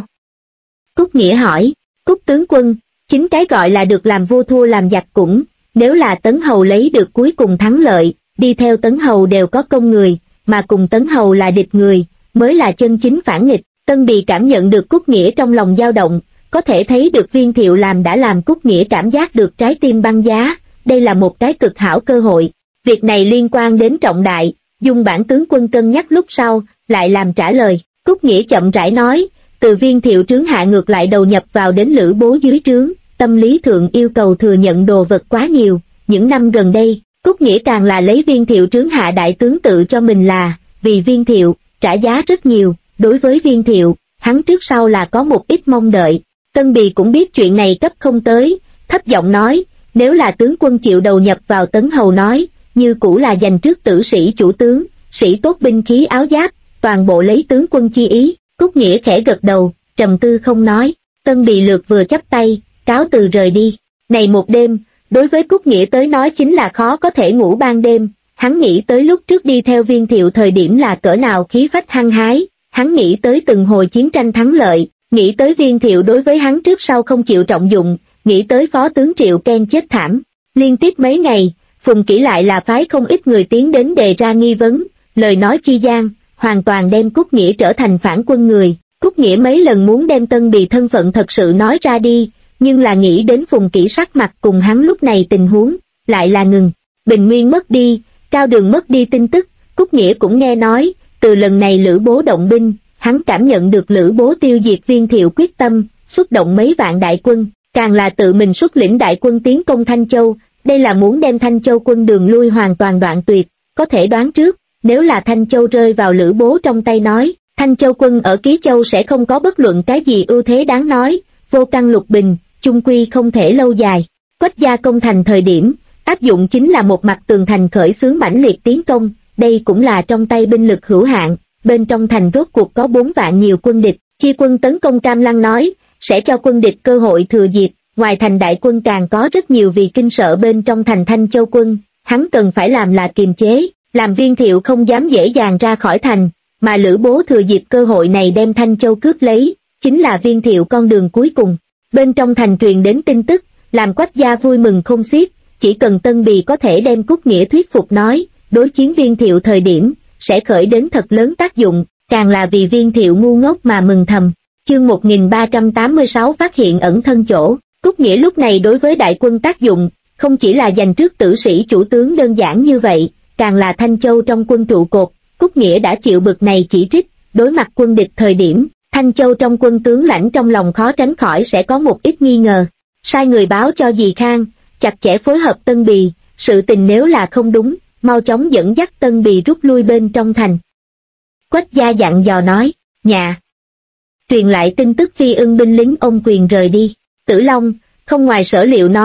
Cúc Nghĩa hỏi. Cúc tướng quân, chính cái gọi là được làm vua thua làm giặc cũng, nếu là Tấn Hầu lấy được cuối cùng thắng lợi, đi theo Tấn Hầu đều có công người, mà cùng Tấn Hầu là địch người, mới là chân chính phản nghịch. Tân Bì cảm nhận được Cúc Nghĩa trong lòng dao động, có thể thấy được Viên Thiệu làm đã làm Cúc Nghĩa cảm giác được trái tim băng giá, đây là một cái cực hảo cơ hội. Việc này liên quan đến trọng đại, dùng bản tướng quân cân nhắc lúc sau, lại làm trả lời. Cúc Nghĩa chậm rãi nói, từ Viên Thiệu trướng hạ ngược lại đầu nhập vào đến Lữ Bố dưới trướng, tâm lý thượng yêu cầu thừa nhận đồ vật quá nhiều. Những năm gần đây, Cúc Nghĩa càng là lấy Viên Thiệu trướng hạ đại tướng tự cho mình là, vì Viên Thiệu, trả giá rất nhiều. Đối với Viên Thiệu, hắn trước sau là có một ít mong đợi. Tân Bì cũng biết chuyện này cấp không tới, thấp giọng nói, nếu là tướng quân chịu đầu nhập vào Tấn Hầu nói, như cũ là dành trước tử sĩ chủ tướng, sĩ tốt binh khí áo giáp, toàn bộ lấy tướng quân chi ý. Cúc Nghĩa khẽ gật đầu, trầm tư không nói. Tân Bì lượt vừa chắp tay, cáo từ rời đi. Này một đêm, đối với Cúc Nghĩa tới nói chính là khó có thể ngủ ban đêm. Hắn nghĩ tới lúc trước đi theo Viên Thiệu thời điểm là cỡ nào khí phách hăng hái, hắn nghĩ tới từng hồi chiến tranh thắng lợi, nghĩ tới Viên Thiệu đối với hắn trước sau không chịu trọng dụng, nghĩ tới phó tướng Triệu Ken chết thảm. Liên tiếp mấy ngày, Phùng Kỷ lại là phái không ít người tiến đến đề ra nghi vấn, lời nói chi gian, hoàn toàn đem Cúc Nghĩa trở thành phản quân người. Cúc Nghĩa mấy lần muốn đem Tân Bì thân phận thật sự nói ra đi, nhưng là nghĩ đến Phùng Kỷ sắc mặt cùng hắn lúc này tình huống, lại là ngừng. Bình Nguyên mất đi, Cao Đường mất đi tin tức, Cúc Nghĩa cũng nghe nói, từ lần này Lữ Bố động binh, hắn cảm nhận được Lữ Bố tiêu diệt Viên Thiệu quyết tâm, xuất động mấy vạn đại quân, càng là tự mình xuất lĩnh đại quân tiến công Thanh Châu, đây là muốn đem Thanh Châu quân đường lui hoàn toàn đoạn tuyệt. Có thể đoán trước, nếu là Thanh Châu rơi vào Lữ Bố trong tay nói, Thanh Châu quân ở Ký Châu sẽ không có bất luận cái gì ưu thế đáng nói, vô căn lục bình, chung quy không thể lâu dài. Quách gia công thành thời điểm, áp dụng chính là một mặt tường thành khởi xướng mãnh liệt tiến công, đây cũng là trong tay binh lực hữu hạn, bên trong thành rốt cuộc có 4 vạn nhiều quân địch. Chi quân tấn công Cam Lăng nói, sẽ cho quân địch cơ hội thừa dịp, ngoài thành đại quân càng có rất nhiều vì kinh sợ bên trong thành Thanh Châu quân, hắn cần phải làm là kiềm chế, làm Viên Thiệu không dám dễ dàng ra khỏi thành, mà Lữ Bố thừa dịp cơ hội này đem Thanh Châu cướp lấy, chính là Viên Thiệu con đường cuối cùng. Bên trong thành truyền đến tin tức, làm Quách gia vui mừng không xiết, chỉ cần Tân Bì có thể đem Cúc Nghĩa thuyết phục nói, đối chiến Viên Thiệu thời điểm, sẽ khởi đến thật lớn tác dụng, càng là vì Viên Thiệu ngu ngốc mà mừng thầm. Chương 1386 phát hiện ẩn thân chỗ. Cúc Nghĩa lúc này đối với đại quân tác dụng, không chỉ là dành trước tử sĩ chủ tướng đơn giản như vậy, càng là Thanh Châu trong quân trụ cột. Cúc Nghĩa đã chịu bực này chỉ trích, đối mặt quân địch thời điểm, Thanh Châu trong quân tướng lãnh trong lòng khó tránh khỏi sẽ có một ít nghi ngờ. Sai người báo cho Dì Khang, chặt chẽ phối hợp Tân Bì, sự tình nếu là không đúng, mau chóng dẫn dắt Tân Bì rút lui bên trong thành. Quách gia dặn dò nói, nhà. Truyền lại tin tức Phi Ưng binh lính ôm quyền rời đi. Tử Long, không ngoài sở liệu nói,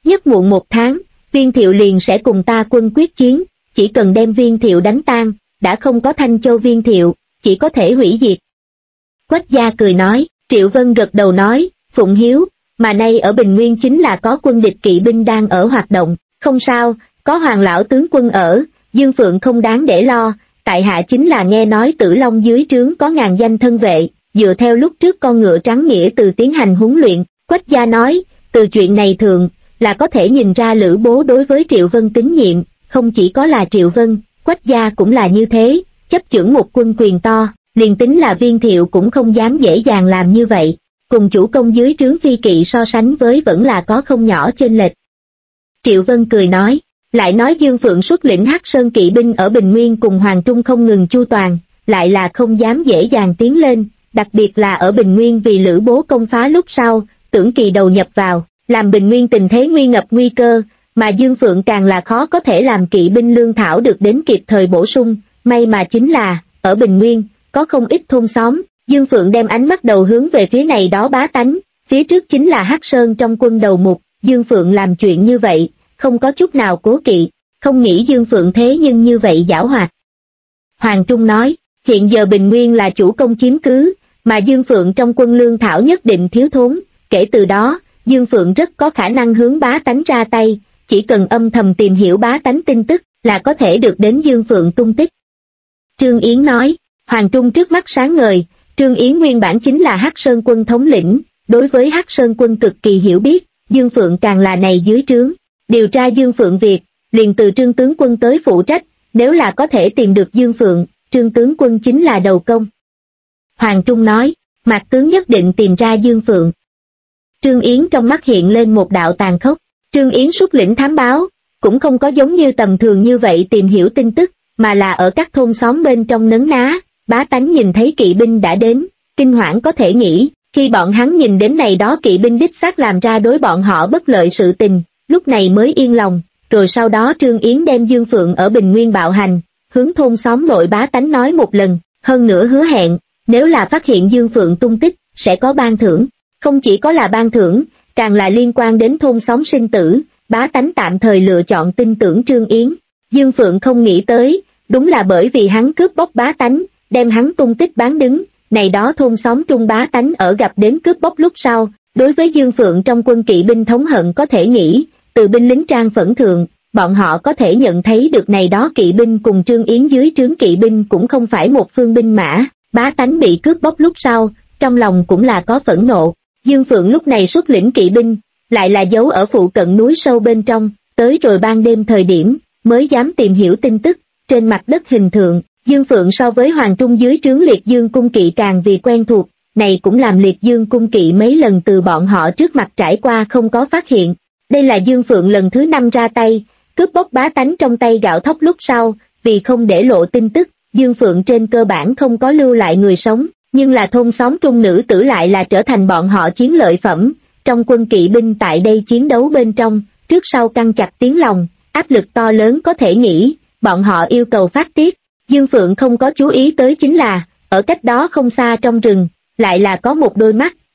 nhất muộn 1 tháng, Viên Thiệu liền sẽ cùng ta quân quyết chiến, chỉ cần đem Viên Thiệu đánh tan, đã không có Thanh Châu Viên Thiệu, chỉ có thể hủy diệt. Quách gia cười nói, Triệu Vân gật đầu nói, Phụng Hiếu, mà nay ở Bình Nguyên chính là có quân địch kỵ binh đang ở hoạt động, không sao, có Hoàng lão tướng quân ở, Dương Phượng không đáng để lo, tại hạ chính là nghe nói Tử Long dưới trướng có ngàn danh thân vệ, dựa theo lúc trước con ngựa trắng nghĩa từ tiến hành huấn luyện, Quách gia nói, từ chuyện này thường, là có thể nhìn ra Lữ Bố đối với Triệu Vân tín nhiệm, không chỉ có là Triệu Vân, Quách gia cũng là như thế, chấp chưởng một quân quyền to, liền tính là Viên Thiệu cũng không dám dễ dàng làm như vậy, cùng chủ công dưới trướng phi kỵ so sánh với vẫn là có không nhỏ chênh lệch. Triệu Vân cười nói, lại nói Dương Phượng xuất lĩnh Hắc Sơn kỵ binh ở Bình Nguyên cùng Hoàng Trung không ngừng chu toàn, lại là không dám dễ dàng tiến lên, đặc biệt là ở Bình Nguyên vì Lữ Bố công phá lúc sau, Tưởng Kỳ đầu nhập vào, làm Bình Nguyên tình thế nguy ngập nguy cơ, mà Dương Phượng càng là khó có thể làm kỵ binh lương thảo được đến kịp thời bổ sung, may mà chính là, ở Bình Nguyên, có không ít thôn xóm, Dương Phượng đem ánh mắt đầu hướng về phía này đó bá tánh, phía trước chính là Hắc Sơn trong quân đầu mục, Dương Phượng làm chuyện như vậy, không có chút nào cố kỵ, không nghĩ Dương Phượng thế nhưng như vậy giảo hoạt. Hoàng Trung nói, hiện giờ Bình Nguyên là chủ công chiếm cứ, mà Dương Phượng trong quân lương thảo nhất định thiếu thốn, kể từ đó, Dương Phượng rất có khả năng hướng bá tánh ra tay, chỉ cần âm thầm tìm hiểu bá tánh tin tức là có thể được đến Dương Phượng tung tích. Trương Yến nói, Hoàng Trung trước mắt sáng ngời, Trương Yến nguyên bản chính là Hắc Sơn quân thống lĩnh, đối với Hắc Sơn quân cực kỳ hiểu biết, Dương Phượng càng là này dưới trướng, điều tra Dương Phượng việc, liền từ Trương tướng quân tới phụ trách, nếu là có thể tìm được Dương Phượng, Trương tướng quân chính là đầu công. Hoàng Trung nói, Mạc tướng nhất định tìm ra Dương Phượng. Trương Yến trong mắt hiện lên một đạo tàn khốc, Trương Yến xuất lĩnh thám báo, cũng không có giống như tầm thường như vậy tìm hiểu tin tức, mà là ở các thôn xóm bên trong nấn ná, bá tánh nhìn thấy kỵ binh đã đến, kinh hoảng có thể nghĩ, khi bọn hắn nhìn đến này đó kỵ binh đích xác làm ra đối bọn họ bất lợi sự tình, lúc này mới yên lòng, rồi sau đó Trương Yến đem Dương Phượng ở Bình Nguyên bạo hành, hướng thôn xóm nội bá tánh nói một lần, hơn nữa hứa hẹn, nếu là phát hiện Dương Phượng tung tích, sẽ có ban thưởng, không chỉ có là ban thưởng, càng là liên quan đến thôn xóm sinh tử, bá tánh tạm thời lựa chọn tin tưởng Trương Yến. Dương Phượng không nghĩ tới, đúng là bởi vì hắn cướp bóc bá tánh, đem hắn tung tích bán đứng, này đó thôn xóm trung bá tánh ở gặp đến cướp bóc lúc sau, đối với Dương Phượng trong quân kỵ binh thống hận có thể nghĩ, từ binh lính trang phẫn thượng, bọn họ có thể nhận thấy được này đó kỵ binh cùng Trương Yến dưới trướng kỵ binh cũng không phải một phương binh mã, bá tánh bị cướp bóc lúc sau, trong lòng cũng là có phẫn nộ. Dương Phượng lúc này xuất lĩnh kỵ binh, lại là giấu ở phụ cận núi sâu bên trong, tới rồi ban đêm thời điểm, mới dám tìm hiểu tin tức, trên mặt đất hình thượng, Dương Phượng so với Hoàng Trung dưới trướng Liệt Dương cung kỵ càng vì quen thuộc, này cũng làm Liệt Dương cung kỵ mấy lần từ bọn họ trước mặt trải qua không có phát hiện. Đây là Dương Phượng lần thứ 5 ra tay, cướp bóc bá tánh trong tay gạo thóc lúc sau, vì không để lộ tin tức, Dương Phượng trên cơ bản không có lưu lại người sống, nhưng là thôn xóm trung nữ tử lại là trở thành bọn họ chiến lợi phẩm, trong quân kỵ binh tại đây chiến đấu bên trong, trước sau căng chặt tiếng lòng, áp lực to lớn có thể nghĩ, bọn họ yêu cầu phát tiết. Dương Phượng không có chú ý tới chính là, ở cách đó không xa trong rừng, lại là có một đôi mắt,